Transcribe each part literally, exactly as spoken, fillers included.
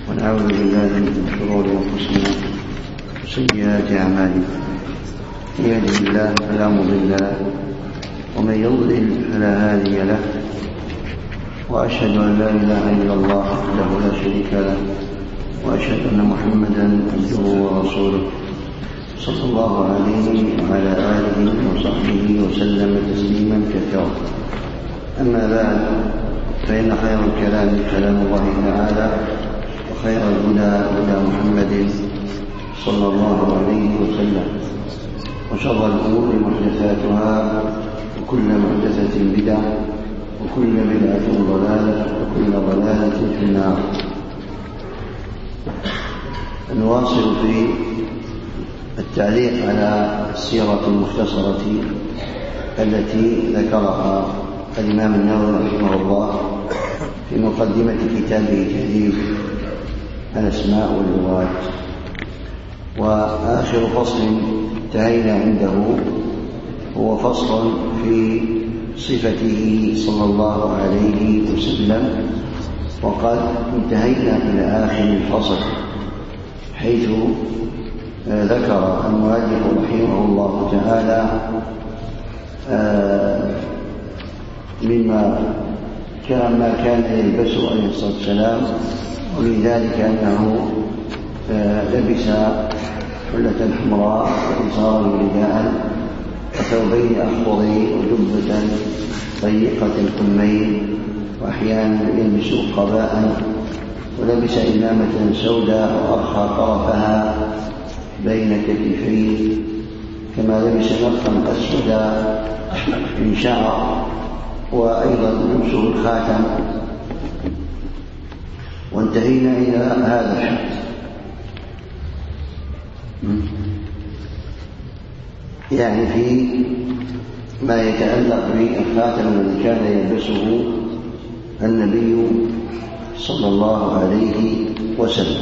ونعوذ بالله من شرور أنفسنا وسيئات أعمالنا، من يهده الله فلا مضل له ومن يضلل فلا هادي له، وأشهد أن لا إله إلا الله وحده لا شريك له، وأشهد أن محمدا عبده ورسوله صلى الله عليه وعلى آله وصحبه وسلم تسليما كثيرا. أما بعد، فإن خير الكلام كلام الله تعالى، وخير الهدى هدى محمد صلى الله عليه وسلم، وشر الأمور محدثاتها، وكل محدثة بدعة، وكل بدعة ضلالة، وكل ضلالة في النار. نواصل في التعليق على السيرة المختصرة التي ذكرها الإمام النووي رحمه الله في مقدمة كتابه تهذيب الأسماء واللغات. وآخر فصل انتهينا عنده هو فصل في صفته صلى الله عليه وسلم، وقد انتهينا إلى آخر الفصل حيث ذكر المؤلف رحمه الله تعالى مما كان ما كان يلبسه عليه الصلاة والسلام، ولذلك أنه لبس حلة حمراء وإزارا رداء وثوبين أخضرين وجبة ضيقة الكمين، وأحيانا يلبس قباء، ولبس إمامة سوداء وأرخى طرفها بين كتفيه، كما لبس نطقا أسودا من شعر، وأيضا لبسه الخاتم. وانتهينا إلى هذا الحد، يعني في ما يتعلق بالخاتم الذي كان يلبسه النبي صلى الله عليه وسلم.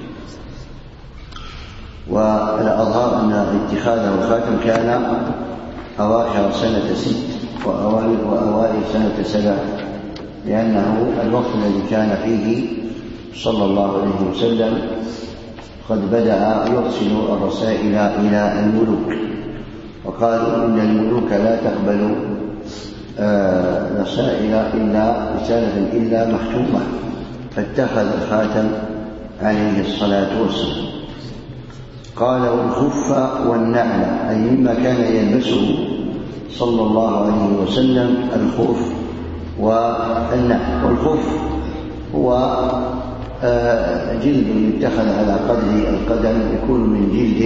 والأظهر أن اتخاذه الخاتم كان أواخر سنة ست وأوائل سنة سبع، لأنه الوقت الذي كان فيه صلى الله عليه وسلم قد بدأ يرسل الرسائل إلى الملوك، وقالوا إن الملوك لا تقبل رسائل إلا رسالة إلا مختومة، فاتخذ الخاتم عليه الصلاة والسلام. قال: والخف والنعل، أي مما كان يلبسه صلى الله عليه وسلم الخف والنعل. والخف هو جلد يتخذ على قدر القدم، يكون من جلد،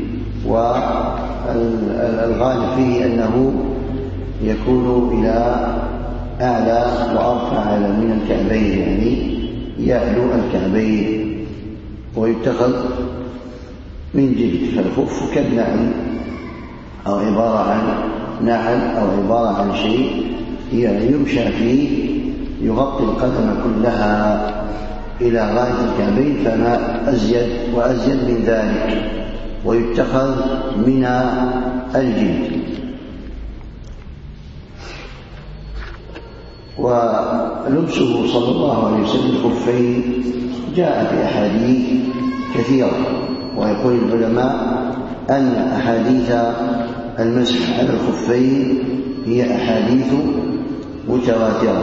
والغالب فيه أنه يكون إلى أعلى وأرفع من الكعبين، يعني يعلو الكعبين، ويتخذ من جلد. فالخف كالنعل، أو عبارة عن نعل، أو عبارة عن شيء يمشى فيه يغطي القدم كلها إلى غاية الكعبين، فما أزيد وأزيد من ذلك، ويتخذ من الجلد. ولبسه صلى الله عليه وسلم الخفين جاء في أحاديث كثيرة، ويقول العلماء أن أحاديث المسح على الخفين هي أحاديث متواترة،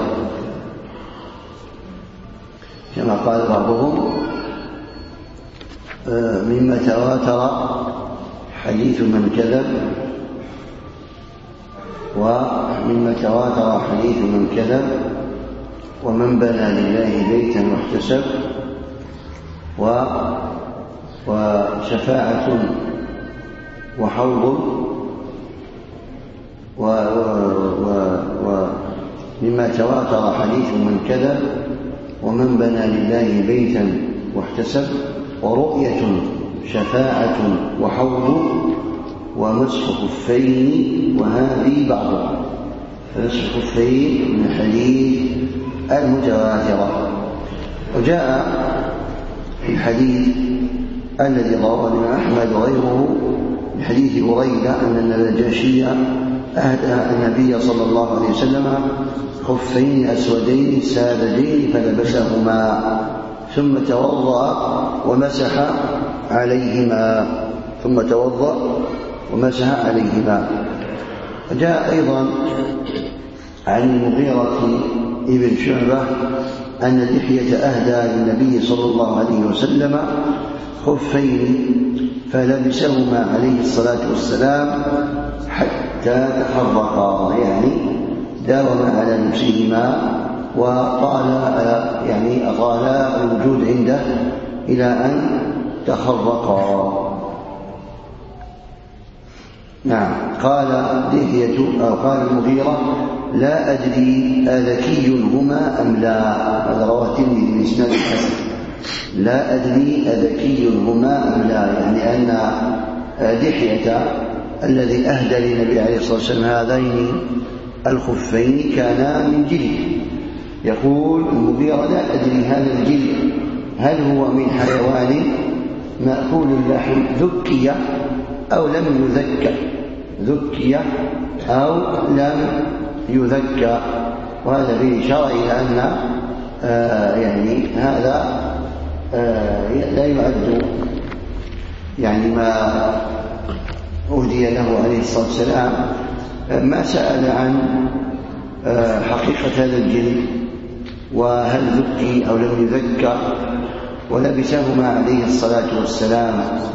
كما قال بعضهم: مما تواتر حديث من كذب، ومما تواتر حديث من كذب، ومن بنى لله بيتا واحتسب، وشفاعة وحوض، ومما تواتر حديث من كذب، ومن بنى لله بيتا واحتسب، ورؤية شفاعة وحوض، ومسح خفين، وهذه بعضها. فمسح خفين من الحديث المتواترة. وجاء في الحديث الذي رواه الإمام أحمد وغيره من حديث بريدة أن النجاشي أهدى النبي صلى الله عليه وسلم خفين أسودين ساذجين فلبسهما ثم توضأ ومسح عليهما ثم توضأ ومسح عليهما. جاء أيضا عن المغيرة ابن شعبة أن دحية أهدى للنبي صلى الله عليه وسلم خفين فلبسهما عليه الصلاة والسلام حتى تحرقا، يعني داوم على لبسهما وطال يعني أطال الوجود عنده إلى أن تخرقا. نعم. قال دحية أو قال المغيرة: لا أدري أذكي هما أم لا. هذا رواه الترمذي بإسناد حسن. لا أدري أذكي هما أم لا، يعني أن دحية الذي أهدى للنبي عليه الصلاة والسلام هذين الخفين كانا من جلد. يقول المغيرة: لا أدري هذا الجلد هل هو من حيوان مأكول اللحم ذكي أو لم يذكى ذكي أو لم يذكى. وهذا فيه إشارة إلى أن آه يعني هذا آه لا يعد يعني ما أهدي له عليه الصلاة والسلام. ما سأل عن آه حقيقة هذا الجلد وهل ذكي أو لم يذكى، ولبسهما عليه الصلاة والسلام،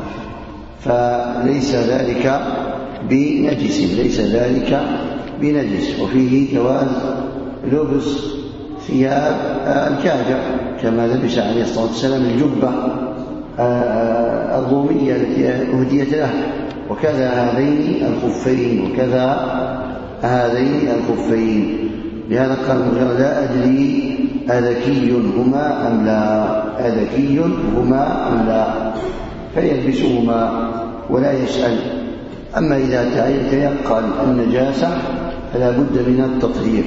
فليس ذلك بنجس ليس ذلك بنجس. وفيه جواز لبس ثياب الكافر كما لبس عليه الصلاة والسلام الجبة الرومية التي أهديت له، وكذا هذين الخفين وكذا هذين الخفين. لهذا قال: لا أدري أذكي هما أم لا أذكي هما أم لا، فيلبسهما ولا يسأل. أما إذا تيقن النجاسة فلا بد من التطهير.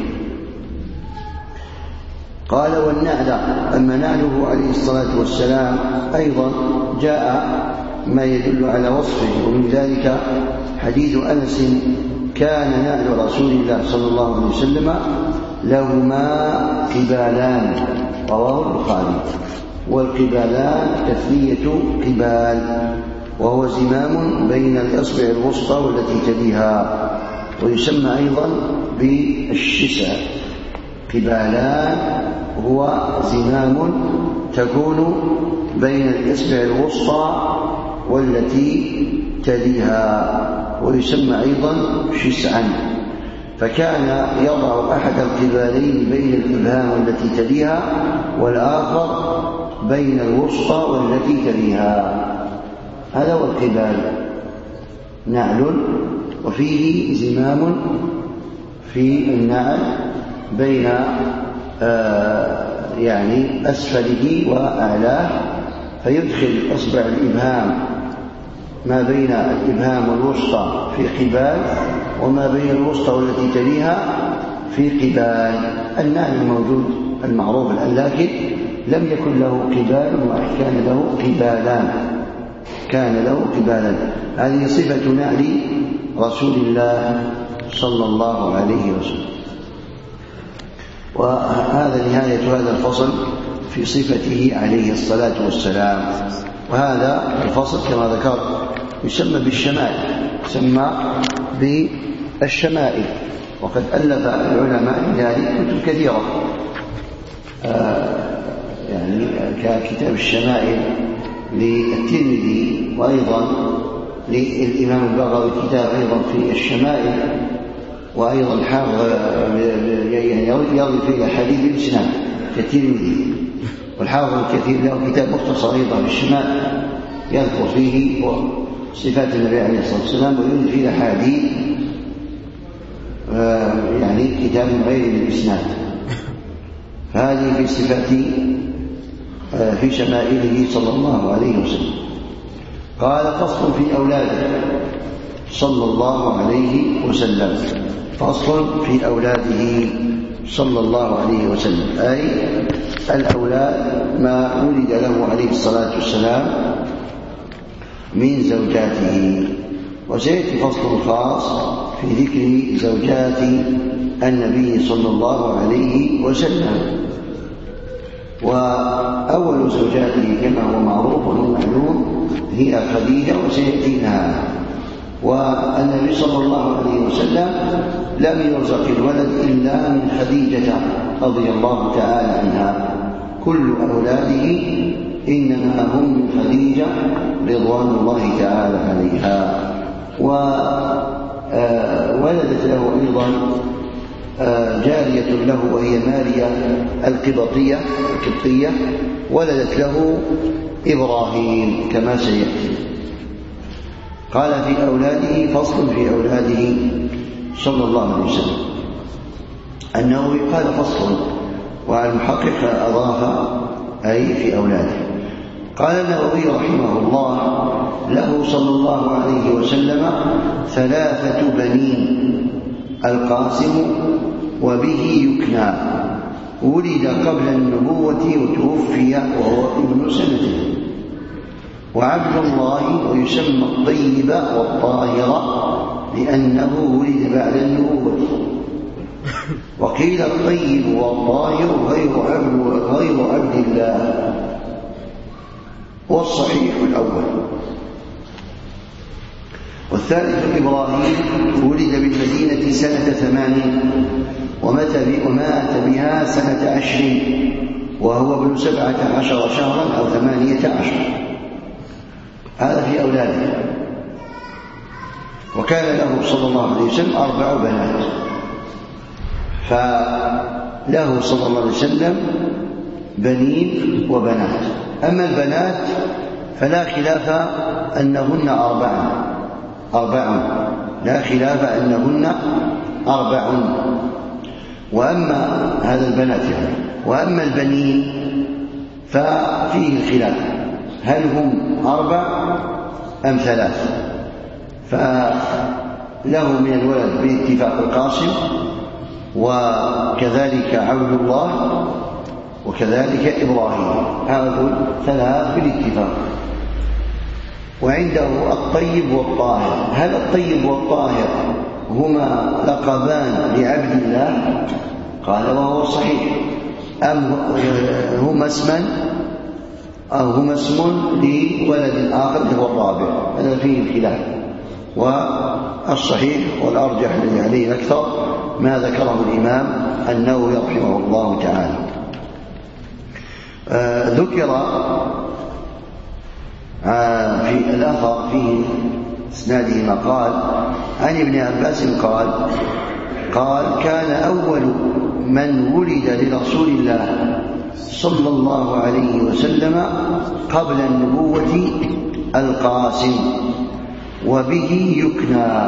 قال: والنعل. أما نعله عليه الصلاة والسلام أيضا جاء ما يدل على وصفه، ومن ذلك حديث أنس: كان نعل رسول الله صلى الله عليه وسلم لهما قبالان، رواه البخاري. والقبالان تثنية قبال، وهو زمام بين الإصبع الوسطى والتي تليها، ويسمى أيضا بالشسع. قبالان هو زمام تكون بين الإصبع الوسطى والتي تليها، ويسمى أيضا شسعا. فكان يضع أحد القبالين بين الإبهام والتي تليها، والآخر بين الوسطى والتي تليها. هذا هو القبال، نعل وفيه زمام في النعل بين آه يعني أسفله وأعلاه، فيدخل أصبع الإبهام ما بين الإبهام والوسطى في قبال، وما بين الوسطى والتي تليها في قبال. النعل الموجود المعروف الآن، لكن لم يكن له قبال وكان له قبالان كان له قبالان. هذه صفة نعل رسول الله صلى الله عليه وسلم. وهذا نهاية هذا الفصل في صفته عليه الصلاة والسلام. وهذا الفصل كما ذكرت يسمى بالشمائل يسمى بالشمائل وقد ألف العلماء ذلك كتب كثيرة، آه يعني ككتاب الشمائل للترمذي، وأيضا للإمام البغوي كتاب أيضا في الشمائل، وأيضا حافظ يروي فيه الحديث بالإسناد كالترمذي، والحافظ الكثير له كتاب مختصر أيضا في الشمائل يذكر فيه صفات النبي عليه الصلاة والسلام ويورد فيه الأحاديث، يعني كتاب غير الإسناد. فهذه في صفات في شمائله صلى الله عليه وسلم. قال: فصل في أولاده صلى الله عليه وسلم. فصل في أولاده صلى الله عليه وسلم، أي الأولاد ما ولد له عليه الصلاة والسلام من زوجاته. وسيأتي فصل خاص في ذكر زوجات النبي صلى الله عليه وسلم، وأول زوجاته كما هو معروف ومعلوم هي خديجة وسيأتينا. والنبي صلى الله عليه وسلم لم يرزق الولد إلا من خديجة رضي الله تعالى عنها، كل أولاده إنما هم من خديجة رضوان الله تعالى عليها. وولدت له أيضا جارية له وهي ماريا القبطية القبطية، ولدت له إبراهيم كما سيأتي. قال في أولاده، فصل في أولاده صلى الله عليه وسلم، أنه قال فصل، والمحقق أضاف أي في أولاده. قال النووي رحمه الله: له صلى الله عليه وسلم ثلاثة بنين: القاسم وبه يكنى، ولد قبل النبوة وتوفي وهو ابن سنته، وعبد الله ويسمى الطيب والطاهر لأنه ولد بعد النبوة. وقيل الطيب والطاهر غير عبد غير عبد الله، والصحيح الأول. والثالث إبراهيم ولد بالمدينة سنة ثمانين ومات بها سنة عشر وهو ابن سبعة عشر شهرا أو ثمانية عشر. هذا في أولاده. وكان له صلى الله عليه وسلم أربع بنات، فله صلى الله عليه وسلم بنين وبنات. أما البنات فلا خلاف أنهن أربع أربع لا خلاف أنهن أربع. وأما هذا البنات يعني. وأما البنين ففيه الخلاف، هل هم أربع أم ثلاث؟ فله من الولد باتفاق القاسم، وكذلك عبد الله، وكذلك إبراهيم، هذا ثلاث بالاتفاق. وعنده الطيب والطاهر. هل الطيب والطاهر هما لقبان لعبد الله؟ قال وهو صحيح. أم هما اسما أو هما اسم لولد آخر هو الرابع؟ هذا فيه الخلاف. والصحيح والأرجح الذي عليه أكثر ما ذكره الإمام النووي رحمه الله تعالى. آه ذكر آه في الأثر في إسناده ما قال عن ابن عباس قال قال كان أول من ولد لرسول الله صلى الله عليه وسلم قبل النبوة القاسم وبه يكنى.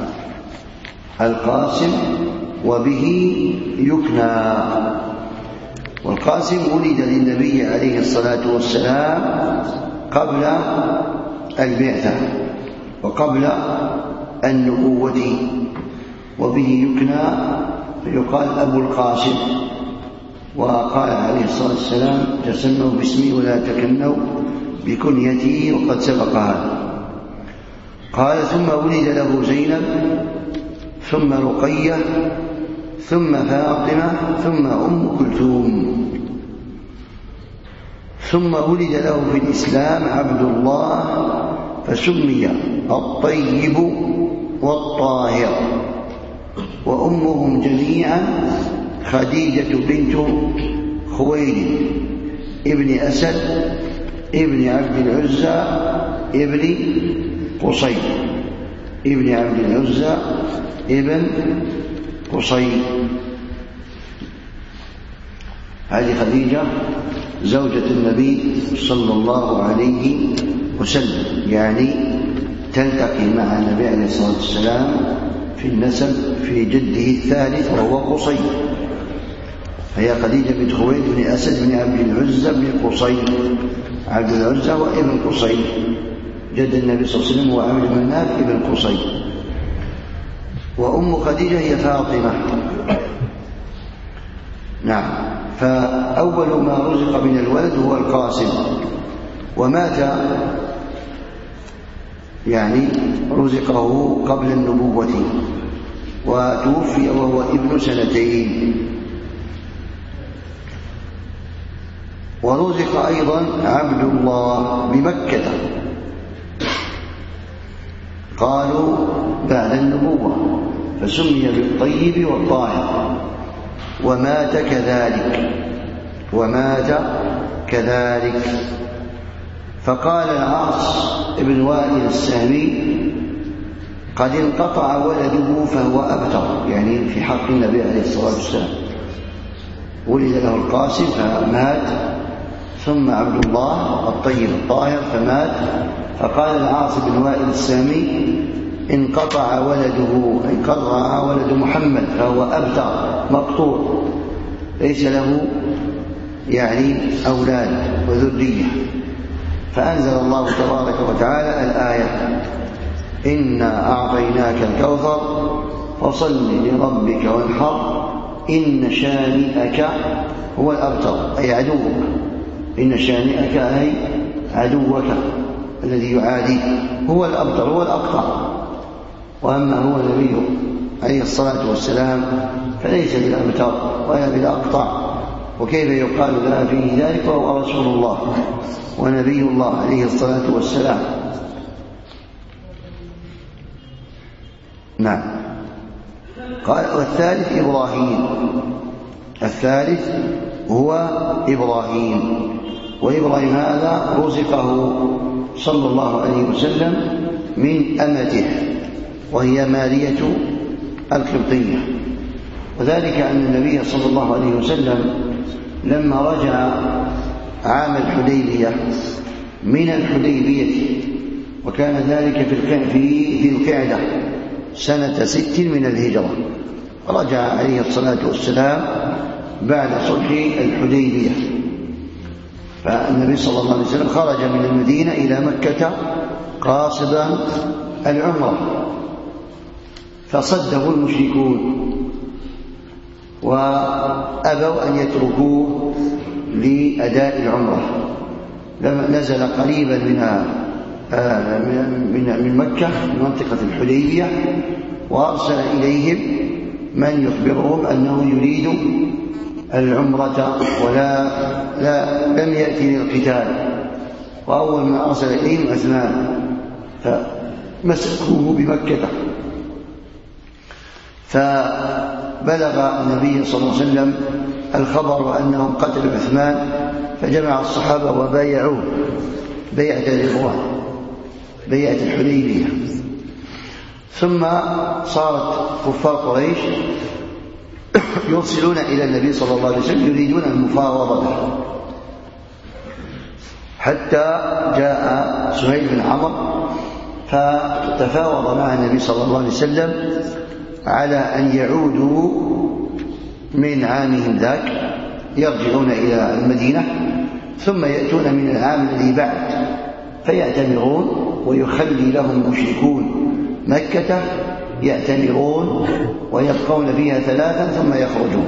القاسم وبه يكنى. والقاسم ولد للنبي عليه الصلاة والسلام قبل البعثة وقبل النبوة، وبه يكنى فيقال أبو القاسم. وقال عليه الصلاة والسلام تسموا باسمي ولا تكنوا بكنيتي، وقد سبق هذا. قال ثم ولد له زينب ثم رقية ثم فاطمة ثم أم كلثوم. ثم ولد له في الإسلام عبد الله فسمي الطيب والطاهر. وأمهم جميعا خديجة بنت خويلد ابن أسد ابن عبد العزى ابن قصي ابن عبد العزى ابن قصي. هذه خديجة زوجة النبي صلى الله عليه وسلم، يعني تلتقي مع النبي عليه الصلاة والسلام في النسب في جده الثالث وهو قصي، فهي خديجة بنت خويلد بن أسد بن عبد العزى بن قصي. عبد العزى وابن قصي، جد النبي صلى الله عليه وسلم وعبد مناف ابن قصي. وأم خديجة هي فاطمة. نعم. فأول ما رزق من الولد هو القاسم، ومات يعني رزقه قبل النبوة وتوفي وهو ابن سنتين. ورزق أيضا عبد الله بمكة، قالوا بعد النبوة، فسمي بالطيب والطاهر، ومات كذلك ومات كذلك. فقال العاص بن وائل السهمي: قد انقطع ولده فهو أبتر، يعني في حق النبي عليه الصلاة والسلام، ولد له القاسم فمات، ثم عبد الله الطيب الطاهر فمات. فقال العاص بن وائل السهمي: انقطع ولده، انقطع ولد محمد فهو أبتر مقطوع، ليس له يعني أولاد وذرية. فأنزل الله تبارك وتعالى الآية: إنا أعطيناك الكوثر فصل لربك وانحر إن شانئك هو الأبتر، أي عدوك. إن شانئك أي عدوك الذي يعاديك هو الأبتر، هو الأقطع. وأما هو النبي عليه الصلاة والسلام فليس بالأبتر ولا بالأقطع، وكيف يقال له فيه ذلك وهو رسول الله ونبي الله عليه الصلاة والسلام. نعم. قال: والثالث إبراهيم، الثالث هو إبراهيم. وإبراهيم هذا رزقه صلى الله عليه وسلم من أمته، وهي مارية القبطية. وذلك أن النبي صلى الله عليه وسلم لما رجع عام الحديبية من الحديبية، وكان ذلك في ذي القعدة سنة ست من الهجرة، رجع عليه الصلاة والسلام بعد صلح الحديبية. فالنبي صلى الله عليه وسلم خرج من المدينة إلى مكة قاصدا العمرة، فصده المشركون وأبوا أن يتركوه لأداء العمرة. لما نزل قريبا من من مكة من منطقة الحديبية، وأرسل إليهم من يخبرهم أنه يريد العمرة ولا لا لم يأتي للقتال. وأول ما أرسل إليهم عثمان فمسكوه بمكة، فبلغ النبي صلى الله عليه وسلم الخبر أنهم قتلوا عثمان، فجمع الصحابة وبايعوه بيعة الرضوان، بيعة الحديبية. ثم صارت كفار قريش يرسلون إلى النبي صلى الله عليه وسلم يريدون المفاوضة به، حتى جاء سهيل بن عمرو فتفاوض مع النبي صلى الله عليه وسلم على أن يعودوا من عامهم ذاك، يرجعون إلى المدينة ثم يأتون من العام الذي بعد فيعتمرون، ويخلي لهم مشركون مكة يعتمرون ويبقون فيها ثلاثا ثم يخرجون.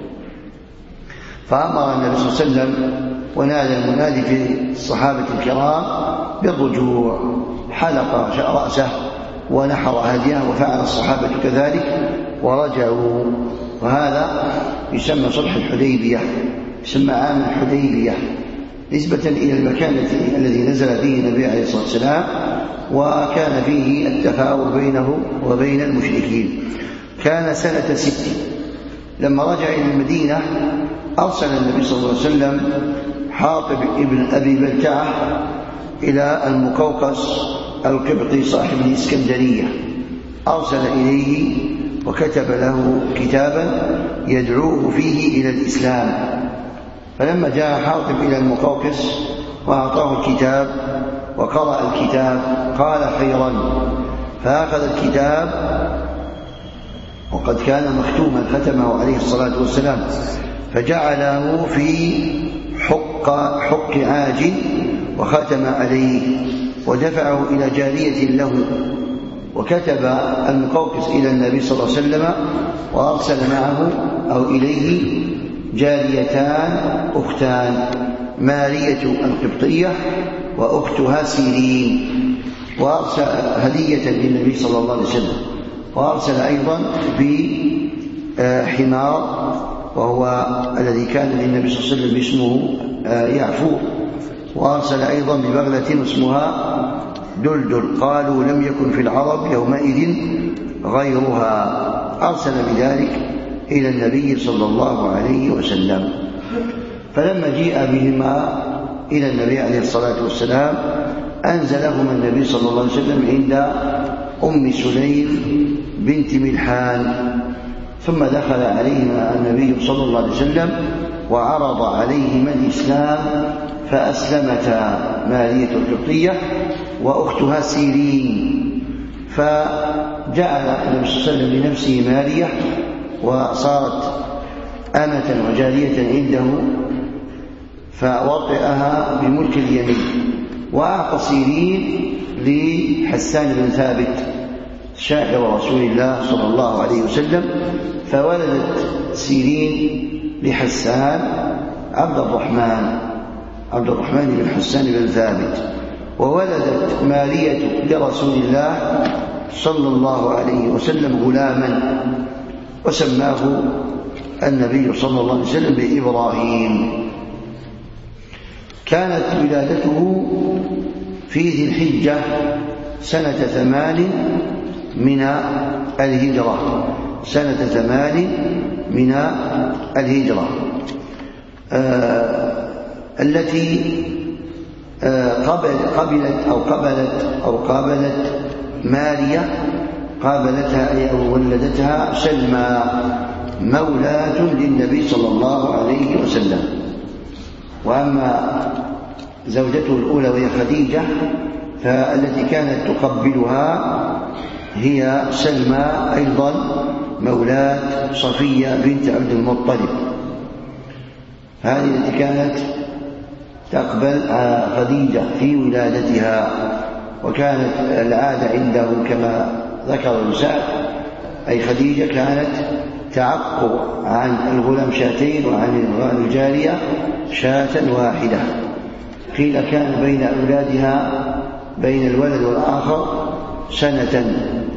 فأمر النبي صلى الله عليه وسلم ونادى المنادي في الصحابة الكرام بالرجوع، حلق رأسه ونحر هديه، وفعل الصحابة كذلك ورجعوا. وهذا يسمى صلح الحديبية، يسمى عام الحديبية نسبة إلى المكان الذي نزل فيه النبي عليه الصلاة والسلام، وكان فيه التفاوض بينه وبين المشركين. كان سنة ست. لما رجع إلى المدينة أرسل النبي صلى الله عليه وسلم حاطب ابن أبي بلتعة إلى المقوقس القبطي صاحب الإسكندرية، أرسل إليه وكتب له كتابا يدعوه فيه إلى الإسلام. فلما جاء حاطب إلى المقوقس وأعطاه الكتاب وقرأ الكتاب قال خيرا، فأخذ الكتاب وقد كان مختوما ختمه عليه الصلاة والسلام، فجعله في حق, حق عاج وختم عليه ودفعه إلى جارية له. وكتب المقوقس إلى النبي صلى الله عليه وسلم وأرسل معه أو إليه جاريتان أختان، مارية القبطية وأختها سيرين، وأرسل هدية للنبي صلى الله عليه وسلم. وأرسل أيضا بحمار وهو الذي كان للنبي صلى الله عليه وسلم اسمه يعفو. وأرسل أيضا ببغلة اسمها دلدل، قالوا لم يكن في العرب يومئذ غيرها. أرسل بذلك إلى النبي صلى الله عليه وسلم. فلما جيء بهما إلى النبي عليه الصلاة والسلام أنزلهما النبي صلى الله عليه وسلم عند أم سليم بنت ملحان، ثم دخل عليهما النبي صلى الله عليه وسلم وعرض عليهما الإسلام فأسلمتا، مارية القبطية وأختها سيرين. فجعل النبي صلى الله عليه وسلم لنفسه مارية وصارت أمة وجارية عنده، فوطئها بملك اليمين، وأعطى سيرين لحسان بن ثابت شاعر رسول الله صلى الله عليه وسلم، فولدت سيرين لحسان عبد الرحمن عبد الرحمن بن حسان بن ثابت، وولدت مارية لرسول الله صلى الله عليه وسلم غلاما وسماه النبي صلى الله عليه وسلم بإبراهيم. كانت ولادته في ذي الحجة سنة ثمان من الهجرة سنة ثمان من الهجرة آه التي آه قبل قبلت أو قبلت أو قابلت مارية قابلتها أو ولدتها سلمى مولاة للنبي صلى الله عليه وسلم. وأما زوجته الأولى وهي خديجة فالتي كانت تقبلها هي سلمى أيضا مولاة صفية بنت عبد المطلب، هذه التي كانت تقبل خديجة في ولادتها. وكانت العادة عنده كما ذكر ابن سعد أي خديجة كانت تعق عن الغلام شاتين وعن الجارية شاة واحدة. قيل كان بين أولادها بين الولد والآخر سنة.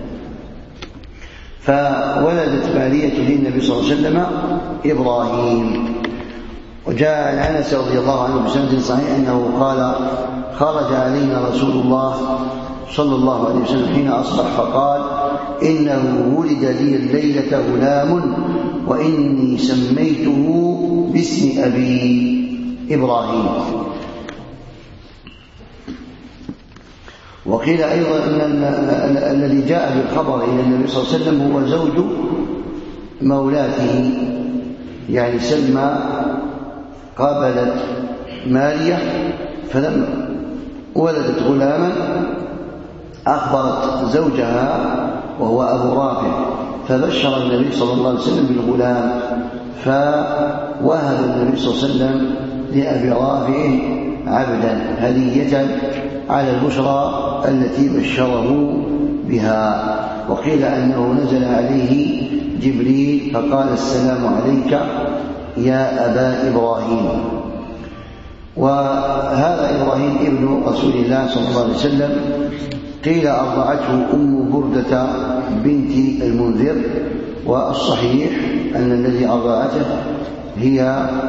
فولدت مارية للنبي صلى الله عليه وسلم إبراهيم. وجاء عن أنس رضي الله عنه بسند صحيح أنه قال خرج علينا رسول الله صلى الله عليه وسلم حين أصبح فقال إنه ولد لي الليلة غلام وإني سميته باسم أبي إبراهيم. وقيل أيضا أن الذي جاء بالخبر إلى النبي صلى الله عليه وسلم هو زوج مولاته، يعني سلمى قابلت مارية فلما ولدت غلاما أخبرت زوجها وهو أبو رافع، فبشر النبي صلى الله عليه وسلم بالغلام، فوهب النبي صلى الله عليه وسلم لأبي رافع عبدا هدية على البشرى التي بشره بها. وقيل أنه نزل عليه جبريل فقال السلام عليك يا أبا إبراهيم. وهذا إبراهيم ابن رسول الله صلى الله عليه وسلم قيل أرضعته أم بردة بنت المنذر، والصحيح أن الذي أرضعته هي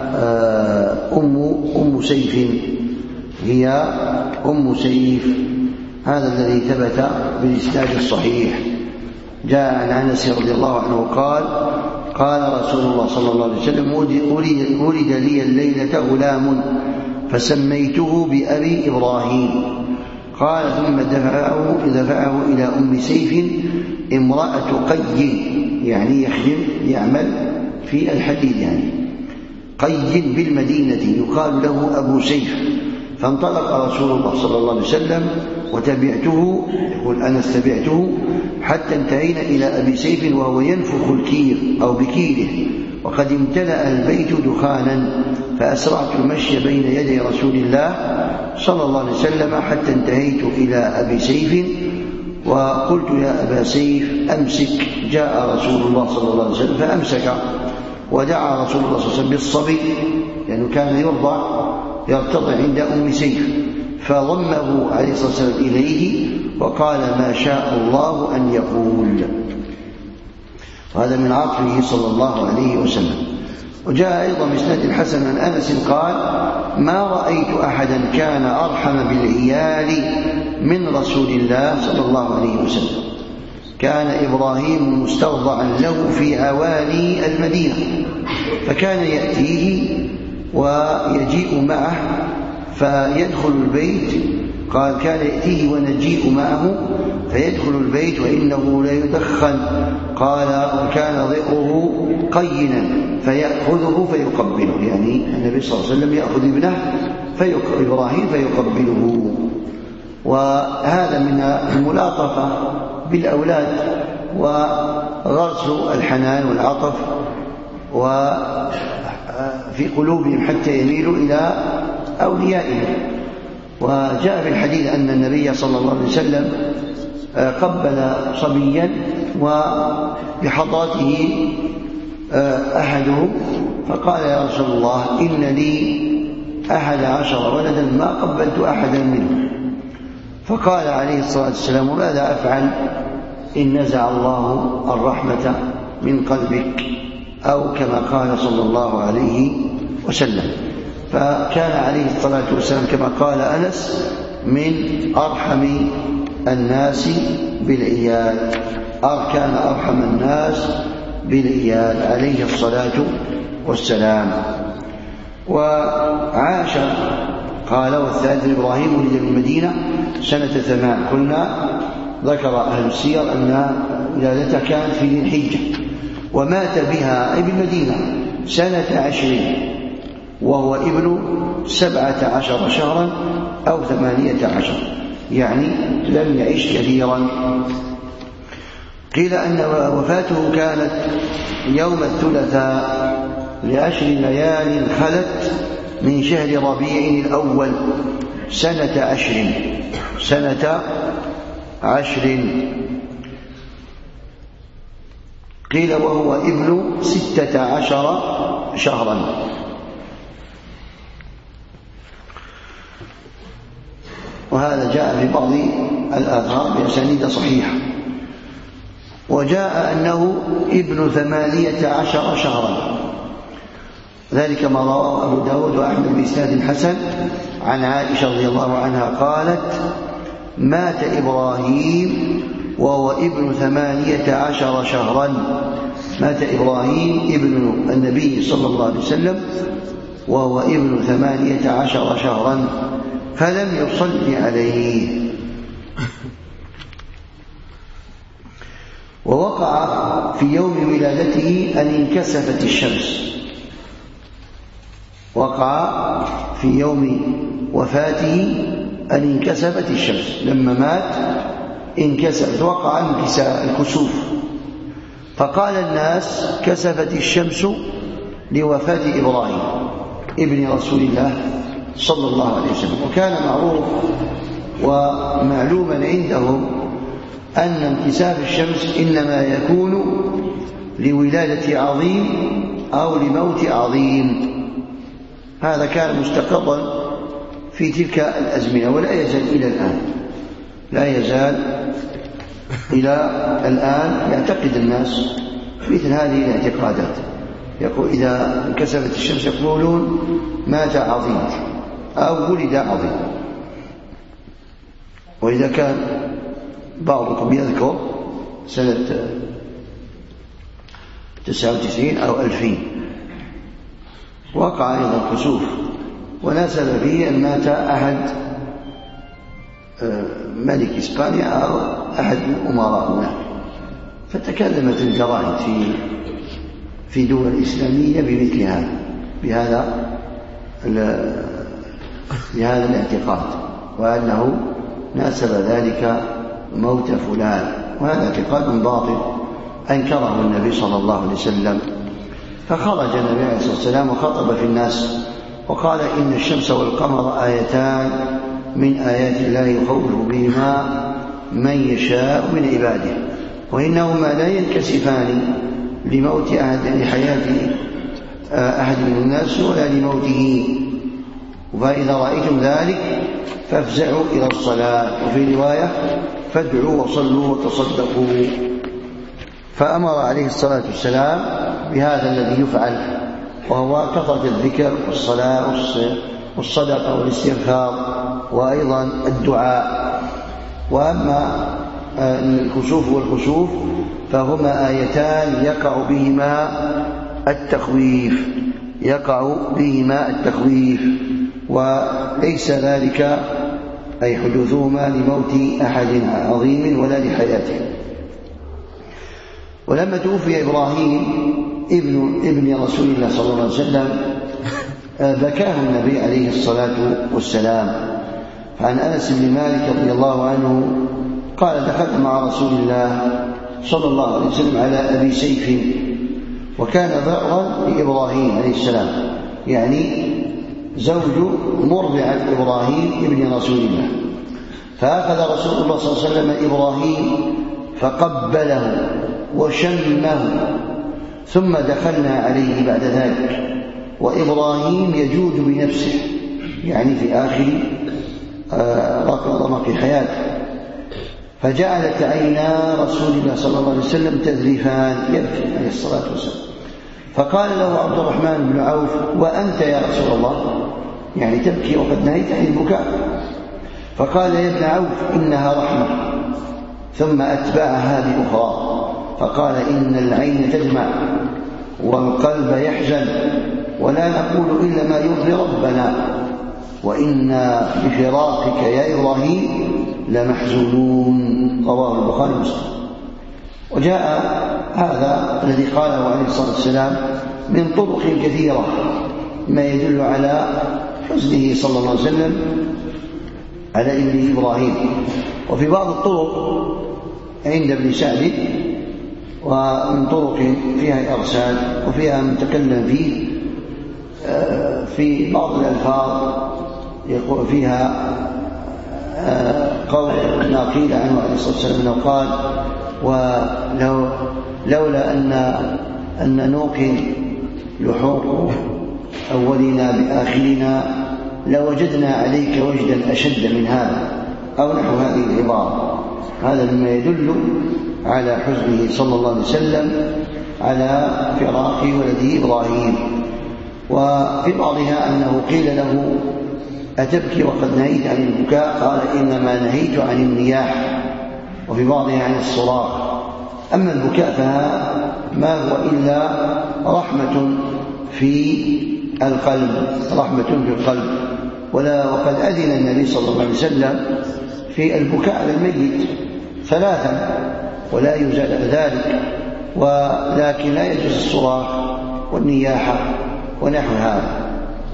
أم أم سيف هي أم سيف هذا الذي ثبت بالإسناد الصحيح. جاء عن أنس رضي الله عنه قال قال رسول الله صلى الله عليه وسلم ولد لي الليلة غلام فسميته بأبي إبراهيم. قال ثم دفعه, دفعه إلى أم سيف امرأة قي، يعني يخدم يعمل في الحديد، يعني قي بالمدينة يقال له أبو سيف. فانطلق رسول الله صلى الله عليه وسلم وتبعته، يقول أنس تبعته حتى انتهينا إلى أبي سيف وهو ينفخ الكير أو بكيره وقد امتلأ البيت دخانا، فأسرعت المشي بين يدي رسول الله صلى الله عليه وسلم حتى انتهيت إلى أبي سيف وقلت يا أبا سيف أمسك. جاء رسول الله صلى الله عليه وسلم فأمسك، ودعا رسول الله صلى الله عليه وسلم بالصبي لأنه كان يرضع يرتضع عند أم سيف، فضمه عليه الصلاة والسلام إليه وقال ما شاء الله أن يقول. وهذا من عطفه صلى الله عليه وسلم. وجاء أيضا بإسناد الحسن عن أنس قال ما رأيت أحدا كان أرحم بالعيال من رسول الله صلى الله عليه وسلم. كان إبراهيم مسترضعا له في عوالي المدينة، فكان يأتيه ويجيء معه فيدخل البيت. قال كان يأتيه ونجيء معه فيدخل البيت وإنه لا يدخن. قال وكان ضئره قينا فيأخذه فيقبله، يعني النبي صلى الله عليه وسلم يأخذ ابنه إبراهيم فيقبله. وهذا من الملاطفة بالأولاد وغرس الحنان والعطف وفي قلوبهم حتى يميلوا إلى أوليائهم. وجاء في الحديث أن النبي صلى الله عليه وسلم قبل صبيا وبحضرته أحدهم فقال يا رسول الله إن لي أحد عشر ولدا ما قبلت أحدا منهم. فقال عليه الصلاة والسلام ماذا أفعل إن نزع الله الرحمة من قلبك، أو كما قال صلى الله عليه وسلم. فكان عليه الصلاة والسلام كما قال أنس من أرحم الناس بالعيال، كان أرحم الناس بالعيال عليه الصلاة والسلام. وعاش قال والثالث إبراهيم ولد بالمدينة سنة ثمان. قلنا ذكر أهل السير أن ولادته كانت في ذي الحجة، ومات بها أي بالمدينة سنة عشرين وهو ابن سبعة عشر شهرا أو ثمانية عشر، يعني لم يعيش كثيرا. قيل أن وفاته كانت يوم الثلاثاء لعشر ليال خلت من شهر ربيع الأول سنة عشر سنة عشر قيل وهو ابن ستة عشر شهرا. وهذا جاء في بعض الآثار بأسانيد صحيحة. وجاء أنه ابن ثمانية عشر شهرا، ذلك ما رواه أبو داود وأحمد بإسناد حسن عن عائشة رضي الله عنها قالت مات إبراهيم وهو ابن ثمانية عشر شهرا. مات إبراهيم ابن النبي صلى الله عليه وسلم وهو ابن ثمانية عشر شهرا فلم يصل عليه. ووقع في يوم ولادته أن انكسفت الشمس. وقع في يوم وفاته أن انكسفت الشمس، لما مات انكسفت، وقع الكسوف. فقال الناس كسفت الشمس لوفاة إبراهيم ابن رسول الله صلى الله عليه وسلم. وكان معروف ومعلوما عندهم أن انكساف الشمس إنما يكون لولادة عظيم أو لموت عظيم. هذا كان مستقرا في تلك الأزمنة ولا يزال إلى الآن، لا يزال إلى الآن يعتقد الناس مثل هذه الاعتقادات. يقول إذا انكسفت الشمس يقولون مات عظيم أو ولد عظيم. وإذا كان بعضكم يذكر سنة تسعة وتسعين أو ألفين وقع أيضا كسوف ونسب فيه أن مات أحد ملك إسبانيا أو أحد الأمراء هناك، فتكلمت الجرائد في في دول إسلامية بمثل هذا بهذا بهذا الاعتقاد، وأنه ناسب ذلك موت فلان، وهذا اعتقاد باطل أنكره النبي صلى الله عليه وسلم. فخرج النبي عليه الصلاة والسلام وخطب في الناس وقال إن الشمس والقمر آيتان من آيات الله يخوف بهما من يشاء من عباده وإنهما لا ينكسفان لموت أحد لحياة أحد من الناس ولا لموته، فإذا رأيتم ذلك فافزعوا إلى الصلاة، وفي رواية فادعوا وصلوا وتصدقوا. فأمر عليه الصلاة والسلام بهذا الذي يفعل، وهو كثرة الذكر والصلاة والصدقة والاستغفار وأيضا الدعاء. وأما الكسوف والخسوف فهما آيتان يقع بهما التخويف يقع بهما التخويف وليس ذلك أي حدوثهما لموت أحد عظيم ولا لحياته. ولما توفي إبراهيم ابن ابن رسول الله صلى الله عليه وسلم بكاه النبي عليه الصلاة والسلام. عن أنس بن مالك رضي الله عنه قال دخلت مع رسول الله صلى الله عليه وسلم على أبي سيف وكان ذرا لإبراهيم عليه السلام، يعني زوج مرضعة إبراهيم ابن رسول الله. فأخذ رسول الله صلى الله عليه وسلم إبراهيم فقبله وشمه ثم دخلنا عليه بعد ذلك وإبراهيم يجود بنفسه، يعني في آخر رمق حياته. فجعلت عينا رسول الله صلى الله عليه وسلم تذرفان يبكي عليه الصلاة والسلام. فقال له عبد الرحمن بن عوف وأنت يا رسول الله، يعني تبكي وقد نهيت عن البكاء؟ فقال يا ابن عوف إنها رحمة، ثم أتبعها بأخرى فقال إن العين تدمع والقلب يحزن ولا نقول إلا ما يرضي ربنا وإنا بفراقك يا إبراهيم لمحزونون. رواه البخاري ومسلم. وجاء هذا الذي قاله عليه الصلاة والسلام من طرق كثيرة ما يدل على حزنه صلى الله عليه وسلم على ابنه إبراهيم. وفي بعض الطرق عند ابن سعد ومن طرق فيها إرسال وفيها متكلم فيه في بعض الألفاظ يقول فيها قول ما قيل عنه عليه الصلاة والسلام أنه قال ولو لولا أن أن نوقي لحوق أولنا بآخرنا لوجدنا عليك وجدا أشد من هذا أو نحو هذه العبارة. هذا مما يدل على حزنه صلى الله عليه وسلم على فراق ولده إبراهيم. وفي بعضها أنه قيل له أتبكي وقد نهيت عن البكاء؟ قال إنما نهيت عن النياح. وفي بعضها عن الصراخ. أما البكاء فما هو إلا رحمة في القلب رحمة في القلب ولا وقد أذن النبي صلى الله عليه وسلم في البكاء على الميت ثلاثا ولا يزال ذلك، ولكن لا يجوز الصراخ والنياحة ونحو هذا.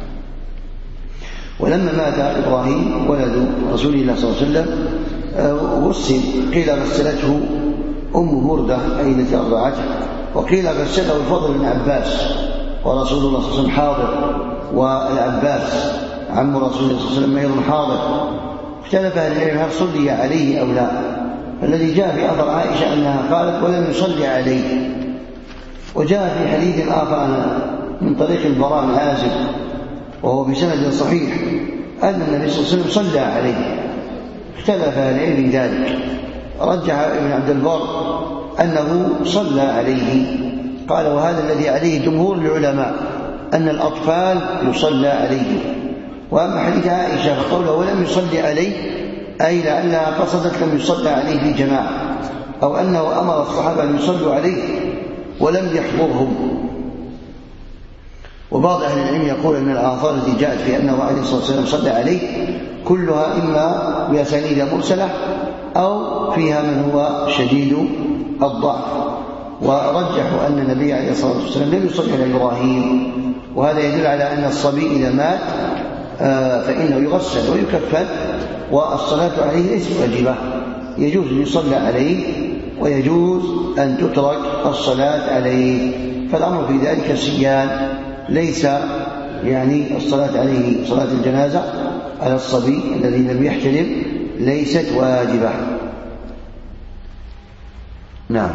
ولما مات إبراهيم ولد رسول الله صلى الله عليه وسلم غسل، قيل غسلته أم بردة أي التي أرضعته، وقيل غسله الفضل بن عباس ورسول الله صلى الله عليه وسلم حاضر والعباس عم رسول الله صلى الله عليه وسلم أيضا حاضر. اختلف أهل العلم هل صلي عليه أو لا. الذي جاء في أثر عائشة أنها قالت ولم يصلي عليه. وجاء في حديث آخر من طريق البراء بن عازب وهو بسند صحيح أن النبي صلى الله عليه وسلم صلى عليه. اختلف أهل العلم في ذلك. رجح ابن عبد البر أنه صلى عليه، قال وهذا الذي عليه جمهور العلماء أن الأطفال يصلى عليه. وأما حديث عائشة فقوله ولم يصلي عليه أي لعلها قصدت لم يصلى عليه في جماعة أو أنه أمر الصحابة أن يصلوا عليه ولم يحضرهم. وبعض أهل العلم يقول أن الآثار التي جاءت في أنه عليه الصلاة والسلام صلى عليه كلها إما بأسانيد مرسلة أو فيها من هو شديد الضعف. ورجحوا أن النبي عليه الصلاة والسلام لم يصلي على إبراهيم، وهذا يدل على أن الصبي إذا مات فإنه يغسل ويكفن والصلاة عليه ليست واجبة، يجوز أن يصلى عليه ويجوز أن تترك الصلاة عليه. فالأمر في ذلك سيان، ليس يعني الصلاة عليه صلاة الجنازة على الصبي الذي لم يحتلم ليست واجبة. نعم.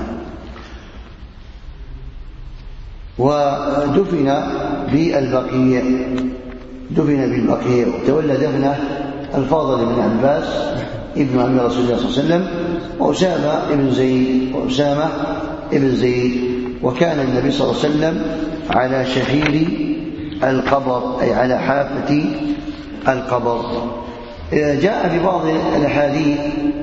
ودفن بالبقيع دفن بالبقيع وتولى دفنه الفاضل بن عباس ابن عم رسول الله صلى الله عليه وسلم وأسامة ابن زيد وأسامة ابن زيد. وكان النبي صلى الله عليه وسلم على شفير القبر أي على حافة القبر. جاء في بعض الأحاديث